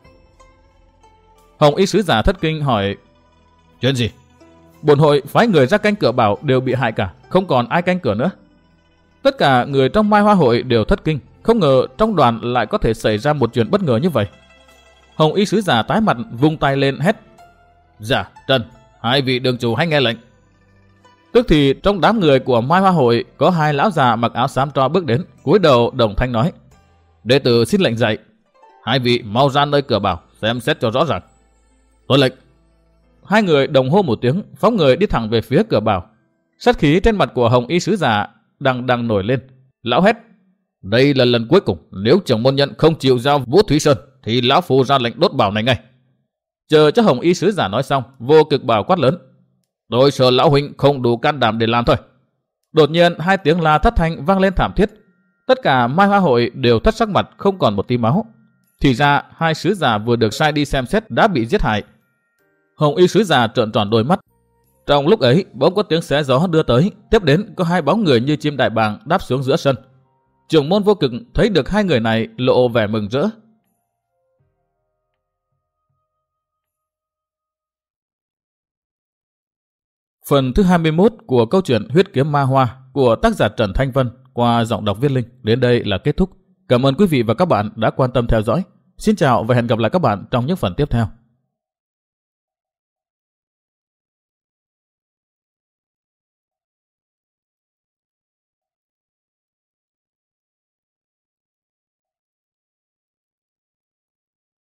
Hồng y sứ giả thất kinh hỏi: Chuyện gì? Bổn hội phái người ra canh cửa bảo đều bị hại cả, không còn ai canh cửa nữa. Tất cả người trong Mai Hoa Hội đều thất kinh, không ngờ trong đoàn lại có thể xảy ra một chuyện bất ngờ như vậy. Hồng y sứ giả tái mặt vung tay lên hét: Dạ, Trần, 2 vị đường chủ hãy nghe lệnh. Tức thì trong đám người của Mai Hoa Hội có 2 lão già mặc áo xám tro bước đến, cúi đầu đồng thanh nói: Đệ tử xin lệnh dạy. 2 vị mau ra nơi cửa bảo xem xét cho rõ ràng. Tôi lệnh. 2 người đồng hô một tiếng, phóng người đi thẳng về phía cửa bảo. Sát khí trên mặt của hồng y sứ giả đang nổi lên. Lão hét: Đây là lần cuối cùng, nếu trưởng môn nhân không chịu giao Vũ Thúy Sơn thì lão phu ra lệnh đốt bảo này ngay. Chờ cho hồng y sứ giả nói xong, Vô Cực Bảo quát lớn: Tôi sợ lão huynh không đủ can đảm để làm thôi. Đột nhiên 2 tiếng la thất thanh vang lên thảm thiết. Tất cả Mai Hoa Hội đều thất sắc mặt, không còn một tí máu. Thì ra 2 sứ giả vừa được sai đi xem xét đã bị giết hại. Hồng y sứ giả trợn tròn đôi mắt. Trong lúc ấy bỗng có tiếng xé gió đưa tới, tiếp đến có 2 bóng người như chim đại bàng đáp xuống giữa sân. Trưởng môn Vô Cực thấy được 2 người này lộ vẻ mừng rỡ. Phần thứ 21 của câu chuyện Huyết Kiếm Ma Hoa của tác giả Trần Thanh Vân qua giọng đọc Viết Linh đến đây là kết thúc. Cảm ơn quý vị và các bạn đã quan tâm theo dõi. Xin chào và hẹn gặp lại các bạn trong những phần tiếp theo.